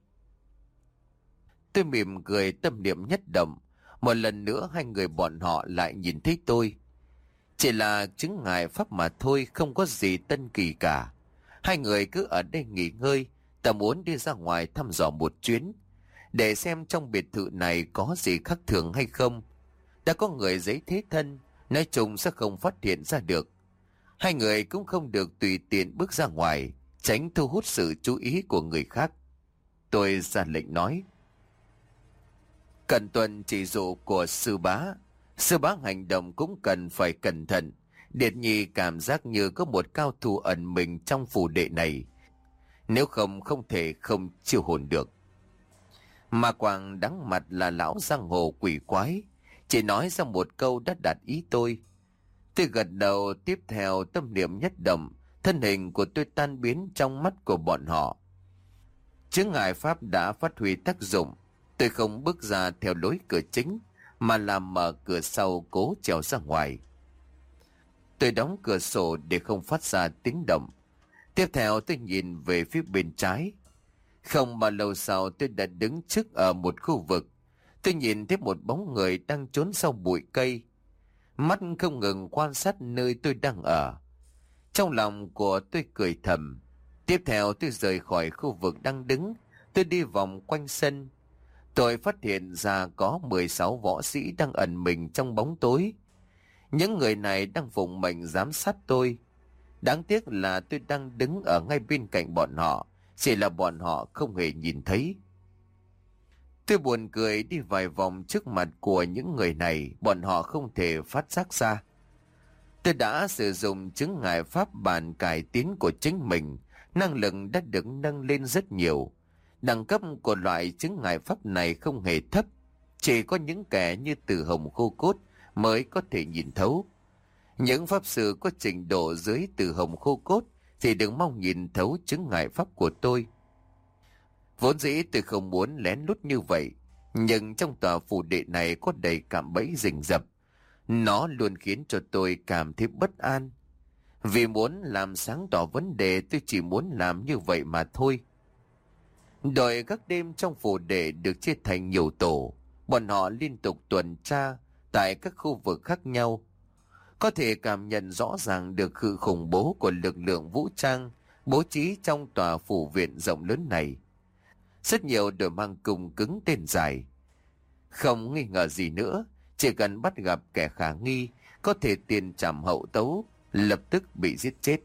Tôi mỉm cười, tâm niệm nhất động. Một lần nữa hai người bọn họ lại nhìn thấy tôi. Chỉ là chứng ngại pháp mà thôi, không có gì tân kỳ cả. Hai người cứ ở đây nghỉ ngơi, ta muốn đi ra ngoài thăm dò một chuyến, để xem trong biệt thự này có gì khác thường hay không. Đã có người giấy thế thân, nói chung sẽ không phát hiện ra được. Hai người cũng không được tùy tiện bước ra ngoài, tránh thu hút sự chú ý của người khác. Tôi ra lệnh nói: Cần tuân chỉ dụ của sư bá. Sư bá hành động cũng cần phải cẩn thận. Điệt Nhi cảm giác như có một cao thủ ẩn mình trong phù đệ này, nếu không không thể không chiêu hồn được. Mà Quảng đắng mặt là lão giang hồ quỷ quái, chỉ nói ra một câu đã đạt ý tôi. Tôi gật đầu, tiếp theo tâm niệm nhất động, thân hình của tôi tan biến trong mắt của bọn họ. Chướng ngại pháp đã phát huy tác dụng. Tôi không bước ra theo lối cửa chính, mà làm mở cửa sau cố trèo ra ngoài. Tôi đóng cửa sổ để không phát ra tiếng động. Tiếp theo tôi nhìn về phía bên trái. Không bao lâu sau tôi đã đứng trước ở một khu vực. Tôi nhìn thấy một bóng người đang trốn sau bụi cây. Mắt không ngừng quan sát nơi tôi đang ở. Trong lòng của tôi cười thầm. Tiếp theo tôi rời khỏi khu vực đang đứng. Tôi đi vòng quanh sân. Tôi phát hiện ra có mười sáu võ sĩ đang ẩn mình trong bóng tối. Những người này đang phụng mệnh giám sát tôi. Đáng tiếc là tôi đang đứng ở ngay bên cạnh bọn họ, chỉ là bọn họ không hề nhìn thấy. Tôi buồn cười đi vài vòng trước mặt của những người này, bọn họ không thể phát giác ra. Tôi đã sử dụng chứng ngại pháp bản cải tiến của chính mình, năng lực đã được nâng lên rất nhiều. Đẳng cấp của loại chứng ngại pháp này không hề thấp, chỉ có những kẻ như Từ Hồng Khô Cốt mới có thể nhìn thấu. Những pháp sư có trình độ dưới Từ Hồng Khô Cốt thì đừng mong nhìn thấu chứng ngại pháp của tôi. Vốn dĩ tôi không muốn lén lút như vậy, nhưng trong tòa phủ đệ này có đầy cạm bẫy rình rập. Nó luôn khiến cho tôi cảm thấy bất an. Vì muốn làm sáng tỏ vấn đề, tôi chỉ muốn làm như vậy mà thôi. Đội các đêm trong phủ đệ được chia thành nhiều tổ. Bọn họ liên tục tuần tra tại các khu vực khác nhau. Có thể cảm nhận rõ ràng được sự khủng bố của lực lượng vũ trang bố trí trong tòa phủ viện rộng lớn này. Rất nhiều đội mang cùng cứng tên dài. Không nghi ngờ gì nữa, chỉ cần bắt gặp kẻ khả nghi, có thể tiền trảm hậu tấu, lập tức bị giết chết.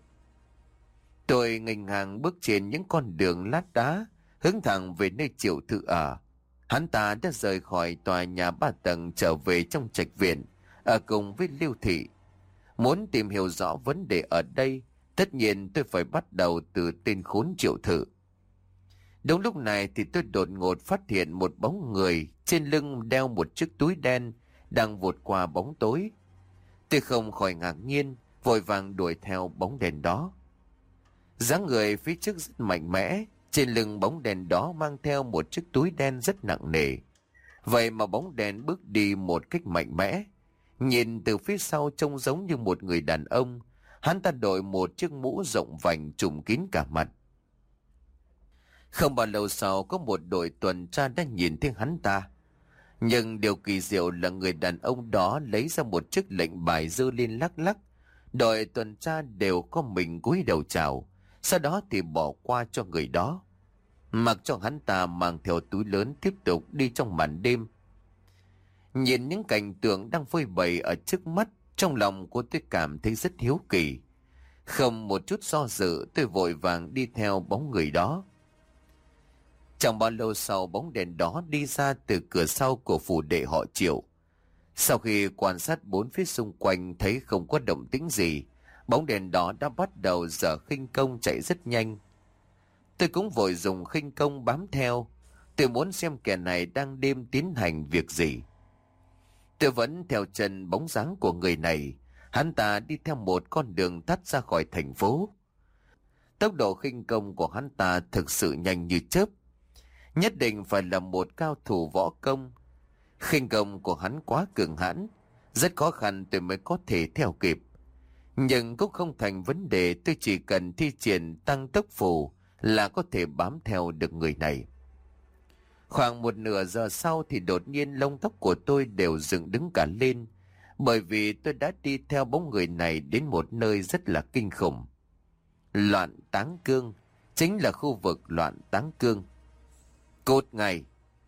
Tôi nghênh ngang bước trên những con đường lát đá, hướng thẳng về nơi Triệu Thự ở. Hắn ta đã rời khỏi tòa nhà ba tầng trở về trong trạch viện, ở cùng với Lưu Thị. Muốn tìm hiểu rõ vấn đề ở đây, tất nhiên tôi phải bắt đầu từ tên khốn Triệu Thự. Đúng lúc này thì tôi đột ngột phát hiện một bóng người trên lưng đeo một chiếc túi đen đang vụt qua bóng tối. Tôi không khỏi ngạc nhiên, vội vàng đuổi theo bóng đèn đó. Dáng người phía trước rất mạnh mẽ, trên lưng bóng đèn đó mang theo một chiếc túi đen rất nặng nề. Vậy mà bóng đèn bước đi một cách mạnh mẽ. Nhìn từ phía sau trông giống như một người đàn ông. Hắn ta đội một chiếc mũ rộng vành trùm kín cả mặt. Không bao lâu sau có một đội tuần tra đã nhìn thấy hắn ta. Nhưng điều kỳ diệu là người đàn ông đó lấy ra một chiếc lệnh bài giơ lên lắc lắc. Đội tuần tra đều có mình cúi đầu chào, sau đó thì bỏ qua cho người đó. Mặc cho hắn ta mang theo túi lớn tiếp tục đi trong màn đêm. Nhìn những cảnh tượng đang phơi bày ở trước mắt, trong lòng của tôi cảm thấy rất hiếu kỳ. Không một chút do dự, tôi vội vàng đi theo bóng người đó. Chẳng bao lâu sau, bóng đèn đó đi ra từ cửa sau của phủ đệ họ Triệu. Sau khi quan sát bốn phía xung quanh thấy không có động tĩnh gì, bóng đèn đó đã bắt đầu giở khinh công chạy rất nhanh. Tôi cũng vội dùng khinh công bám theo. Tôi muốn xem kẻ này đang đêm tiến hành việc gì. Tôi vẫn theo chân bóng dáng của người này. Hắn ta đi theo một con đường tắt ra khỏi thành phố. Tốc độ khinh công của hắn ta thực sự nhanh như chớp. Nhất định phải là một cao thủ võ công. Khinh công của hắn quá cường hãn, rất khó khăn tôi mới có thể theo kịp. Nhưng cũng không thành vấn đề, tôi chỉ cần thi triển tăng tốc phù là có thể bám theo được người này. Khoảng một nửa giờ sau thì đột nhiên lông tóc của tôi đều dựng đứng cả lên, bởi vì tôi đã đi theo bóng người này đến một nơi rất là kinh khủng. Loạn Táng Cương, chính là khu vực Loạn Táng Cương. Cốt ngay!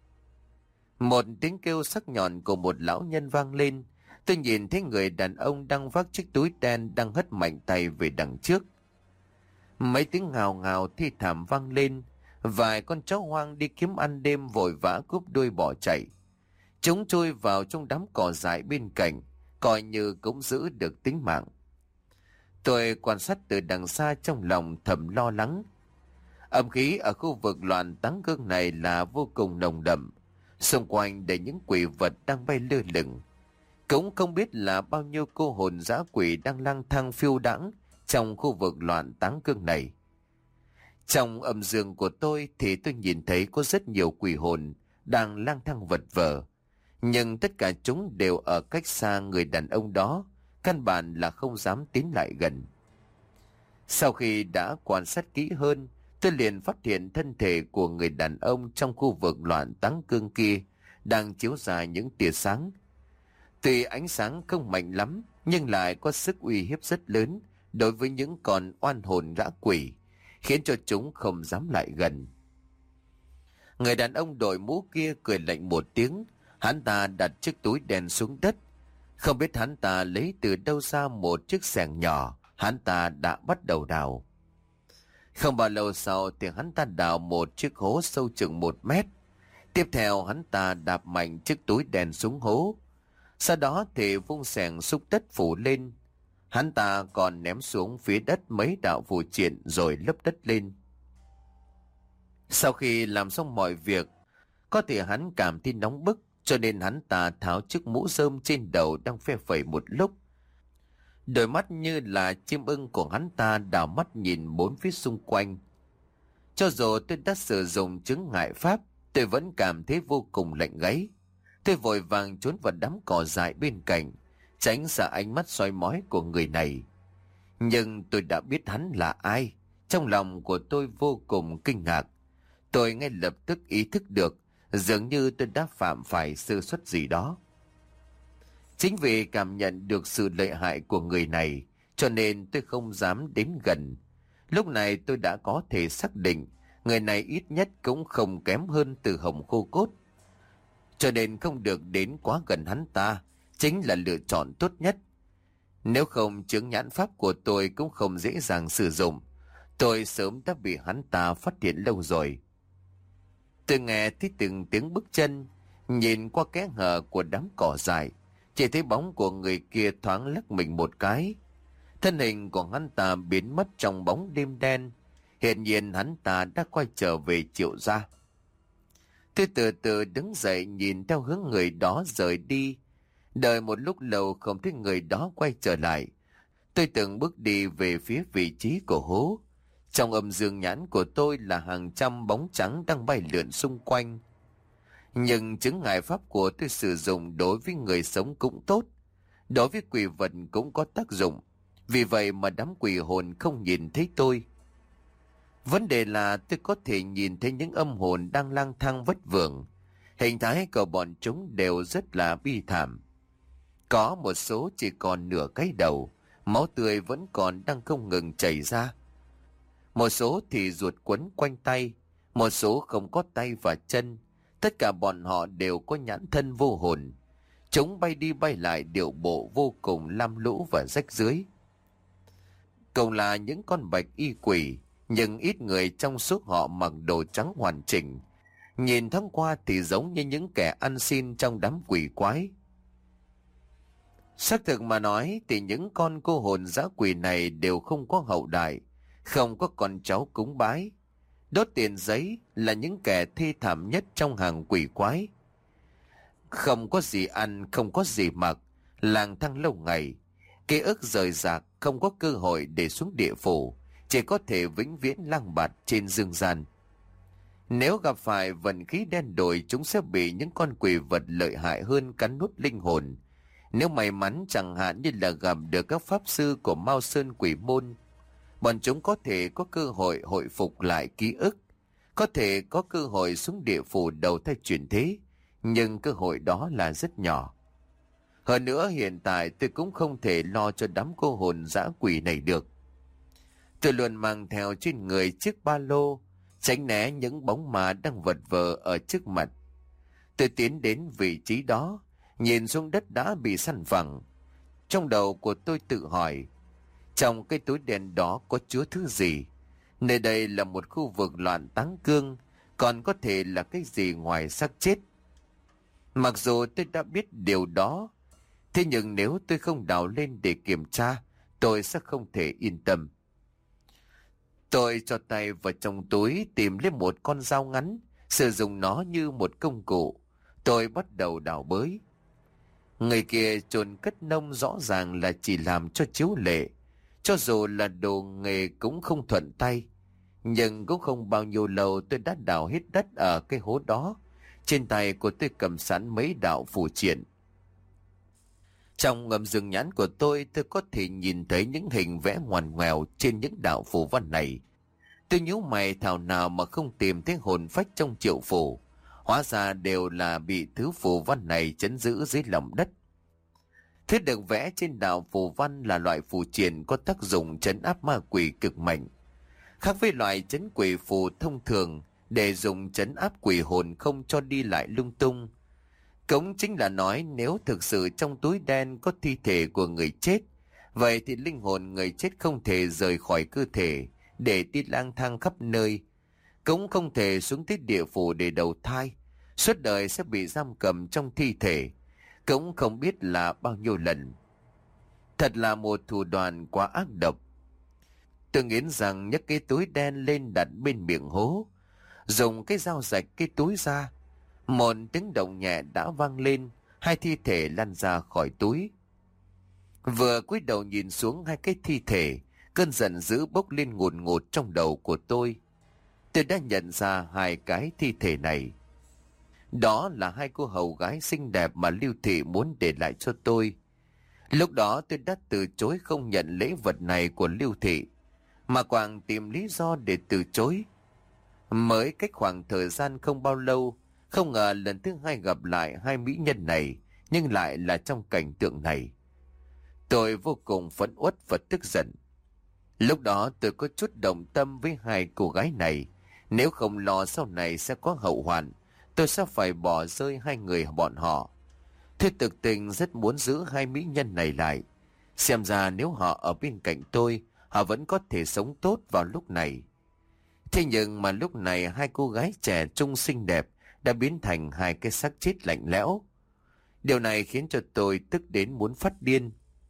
Một tiếng kêu sắc nhọn của một lão nhân vang lên. Tôi nhìn thấy người đàn ông đang vác chiếc túi đen đang hất mạnh tay về đằng trước. Mấy tiếng ngào ngào thi thảm vang lên. Vài con chó hoang đi kiếm ăn đêm vội vã cúp đuôi bỏ chạy. Chúng chui vào trong đám cỏ dại bên cạnh, coi như cũng giữ được tính mạng. Tôi quan sát từ đằng xa trong lòng thầm lo lắng. Âm khí ở khu vực Loạn Táng Cương này là vô cùng nồng đậm. Xung quanh đầy những quỷ vật đang bay lơ lửng. Cũng không biết là bao nhiêu cô hồn dã quỷ đang lang thang phiêu đãng trong khu vực Loạn Táng Cương này. Trong âm dương của tôi thì tôi nhìn thấy có rất nhiều quỷ hồn đang lang thang vật vờ. Nhưng tất cả chúng đều ở cách xa người đàn ông đó, căn bản là không dám tiến lại gần. Sau khi đã quan sát kỹ hơn, tôi liền phát hiện thân thể của người đàn ông trong khu vực loạn táng cương kia đang chiếu ra những tia sáng. Tuy ánh sáng không mạnh lắm, nhưng lại có sức uy hiếp rất lớn đối với những con oan hồn dã quỷ, khiến cho chúng không dám lại gần. Người đàn ông đội mũ kia cười lạnh một tiếng, hắn ta đặt chiếc túi đen xuống đất. Không biết hắn ta lấy từ đâu ra một chiếc xẻng nhỏ, hắn ta đã bắt đầu đào. Không bao lâu sau thì hắn ta đào một chiếc hố sâu chừng một mét. Tiếp theo hắn ta đạp mạnh chiếc túi đen xuống hố. Sau đó thì vung xẻng xúc đất phủ lên. Hắn ta còn ném xuống phía đất mấy đạo phù triện rồi lấp đất lên. Sau khi làm xong mọi việc, có thể hắn cảm thấy nóng bức, cho nên hắn ta tháo chiếc mũ rơm trên đầu đang phe phẩy một lúc. Đôi mắt như là chim ưng của hắn ta đảo mắt nhìn bốn phía xung quanh. Cho dù tôi đã sử dụng chứng ngại pháp, tôi vẫn cảm thấy vô cùng lạnh gáy. Tôi vội vàng trốn vào đám cỏ dại bên cạnh, tránh xa ánh mắt soi mói của người này. Nhưng tôi đã biết hắn là ai. Trong lòng của tôi vô cùng kinh ngạc. Tôi ngay lập tức ý thức được, dường như tôi đã phạm phải sơ suất gì đó. Chính vì cảm nhận được sự lợi hại của người này, cho nên tôi không dám đến gần. Lúc này tôi đã có thể xác định, người này ít nhất cũng không kém hơn Từ Hồng khô cốt. Cho nên không được đến quá gần hắn ta, chính là lựa chọn tốt nhất. Nếu không, chứng nhãn pháp của tôi cũng không dễ dàng sử dụng. Tôi sớm đã bị hắn ta phát hiện lâu rồi. Tôi nghe thấy từng tiếng bước chân, nhìn qua kẽ hở của đám cỏ dại, chỉ thấy bóng của người kia thoáng lắc mình một cái. Thân hình của hắn ta biến mất trong bóng đêm đen. Hiện nhiên hắn ta đã quay trở về Triệu gia. Tôi từ từ đứng dậy nhìn theo hướng người đó rời đi. Đợi một lúc lâu không thấy người đó quay trở lại. Tôi từng bước đi về phía vị trí của hố. Trong âm dương nhãn của tôi là hàng trăm bóng trắng đang bay lượn xung quanh. Nhưng chứng ngại pháp của tôi sử dụng đối với người sống cũng tốt, đối với quỷ vật cũng có tác dụng. Vì vậy mà đám quỷ hồn không nhìn thấy tôi. Vấn đề là tôi có thể nhìn thấy những âm hồn đang lang thang vất vưởng. Hình thái của bọn chúng đều rất là bi thảm. Có một số chỉ còn nửa cái đầu, máu tươi vẫn còn đang không ngừng chảy ra. Một số thì ruột quấn quanh tay, một số không có tay và chân. Tất cả bọn họ đều có nhãn thân vô hồn. Chúng bay đi bay lại điệu bộ vô cùng lam lũ và rách rưới. Cùng là những con bạch y quỷ, nhưng ít người trong số họ mặc đồ trắng hoàn chỉnh. Nhìn thoáng qua thì giống như những kẻ ăn xin trong đám quỷ quái. Xác thực mà nói thì những con cô hồn dã quỷ này đều không có hậu đại, không có con cháu cúng bái. Đốt tiền giấy là những kẻ thê thảm nhất trong hàng quỷ quái. Không có gì ăn, không có gì mặc, lang thang lâu ngày. Ký ức rời rạc, không có cơ hội để xuống địa phủ, chỉ có thể vĩnh viễn lang bạt trên dương gian. Nếu gặp phải vận khí đen đủi, chúng sẽ bị những con quỷ vật lợi hại hơn cắn nuốt linh hồn. Nếu may mắn chẳng hạn như là gặp được các pháp sư của Mao Sơn Quỷ Môn, bọn chúng có thể có cơ hội hồi phục lại ký ức, có thể có cơ hội xuống địa phủ đầu thai chuyển thế, nhưng cơ hội đó là rất nhỏ. Hơn nữa hiện tại tôi cũng không thể lo cho đám cô hồn dã quỷ này được. Tôi luôn mang theo trên người chiếc ba lô, tránh né những bóng ma đang vật vờ ở trước mặt. Tôi tiến đến vị trí đó, nhìn xuống đất đã bị săn phẳng. Trong đầu của tôi tự hỏi, trong cái túi đen đó có chứa thứ gì? Nơi đây là một khu vực loạn táng cương, còn có thể là cái gì ngoài xác chết? Mặc dù tôi đã biết điều đó, thế nhưng nếu tôi không đào lên để kiểm tra, tôi sẽ không thể yên tâm. Tôi cho tay vào trong túi tìm lấy một con dao ngắn, sử dụng nó như một công cụ. Tôi bắt đầu đào bới. Người kia chôn cất nông rõ ràng là chỉ làm cho chiếu lệ. Cho dù là đồ nghề cũng không thuận tay. Nhưng cũng không bao nhiêu lâu tôi đã đào hết đất ở cái hố đó. Trên tay của tôi cầm sẵn mấy đạo phù triện. Trong ngầm rừng nhãn của tôi, tôi có thể nhìn thấy những hình vẽ ngoằn ngoèo trên những đạo phù văn này. Tôi nhíu mày thảo nào mà không tìm thấy hồn phách trong triệu phù. Hóa ra đều là bị thứ phù văn này trấn giữ dưới lòng đất. Thứ được vẽ trên đạo phù văn là loại phù triền có tác dụng trấn áp ma quỷ cực mạnh. Khác với loại trấn quỷ phù thông thường để dùng trấn áp quỷ hồn không cho đi lại lung tung. Cũng chính là nói nếu thực sự trong túi đen có thi thể của người chết, vậy thì linh hồn người chết không thể rời khỏi cơ thể để đi lang thang khắp nơi, cũng không thể xuống tới địa phủ để đầu thai, suốt đời sẽ bị giam cầm trong thi thể, cũng không biết là bao nhiêu lần. Thật là một thủ đoạn quá ác độc. Tôi nghiến rằng nhấc cái túi đen lên đặt bên miệng hố, dùng cái dao rạch cái túi ra. Một tiếng động nhẹ đã vang lên, hai thi thể lăn ra khỏi túi. Vừa cúi đầu nhìn xuống hai cái thi thể, cơn giận dữ bốc lên ngùn ngụt trong đầu của tôi. Tôi đã nhận ra hai cái thi thể này. Đó là hai cô hầu gái xinh đẹp mà Lưu Thị muốn để lại cho tôi. Lúc đó tôi đã từ chối không nhận lễ vật này của Lưu Thị, mà Quảng tìm lý do để từ chối. Mới cách khoảng thời gian không bao lâu, không ngờ lần thứ hai gặp lại hai mỹ nhân này, nhưng lại là trong cảnh tượng này. Tôi vô cùng phẫn uất và tức giận. Lúc đó tôi có chút đồng tâm với hai cô gái này. Nếu không lo sau này sẽ có hậu hoạn, tôi sẽ phải bỏ rơi hai người bọn họ. Tôi thực tình rất muốn giữ hai mỹ nhân này lại. Xem ra nếu họ ở bên cạnh tôi, họ vẫn có thể sống tốt vào lúc này. Thế nhưng mà lúc này hai cô gái trẻ trung xinh đẹp đã biến thành hai cái xác chết lạnh lẽo. Điều này khiến cho tôi tức đến muốn phát điên.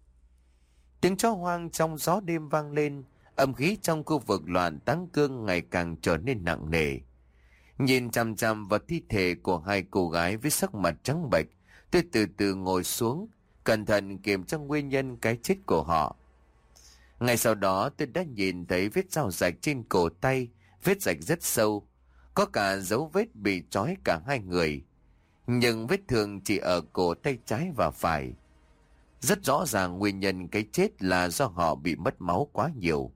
Tiếng chó hoang trong gió đêm vang lên, âm khí trong khu vực loạn táng cương ngày càng trở nên nặng nề. Nhìn chằm chằm vào thi thể của hai cô gái với sắc mặt trắng bệch, tôi từ từ ngồi xuống, cẩn thận kiểm tra nguyên nhân cái chết của họ. Ngay sau đó tôi đã nhìn thấy vết dao rạch trên cổ tay, vết rạch rất sâu, có cả dấu vết bị trói cả hai người. Nhưng vết thương chỉ ở cổ tay trái và phải. Rất rõ ràng nguyên nhân cái chết là do họ bị mất máu quá nhiều.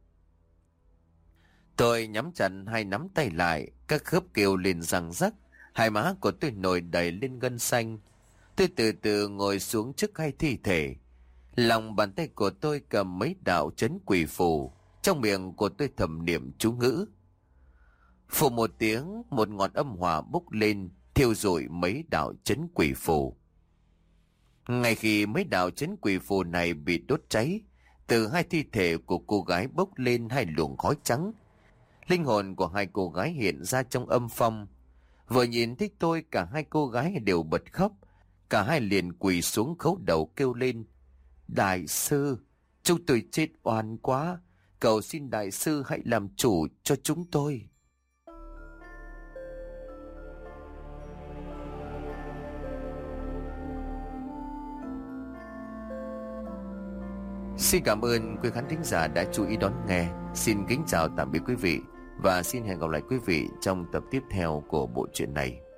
Tôi nhắm chặt hai nắm tay lại, các khớp kêu lên răng rắc, hai má của tôi nổi đầy lên gân xanh. Tôi từ từ ngồi xuống trước hai thi thể. Lòng bàn tay của tôi cầm mấy đạo trấn quỷ phù, trong miệng của tôi thầm niệm chú ngữ. Phù một tiếng, một ngọn âm hỏa bốc lên, thiêu rụi mấy đạo trấn quỷ phù. Ngay khi mấy đạo trấn quỷ phù này bị đốt cháy, từ hai thi thể của cô gái bốc lên hai luồng khói trắng. Linh hồn của hai cô gái hiện ra trong âm phong. Vừa nhìn thấy tôi, cả hai cô gái đều bật khóc. Cả hai liền quỳ xuống khấu đầu kêu lên: Đại sư, chúng tôi chết oan quá, cầu xin đại sư hãy làm chủ cho chúng tôi. Xin cảm ơn quý khán thính giả đã chú ý đón nghe. Xin kính chào tạm biệt quý vị và xin hẹn gặp lại quý vị trong tập tiếp theo của bộ truyện này.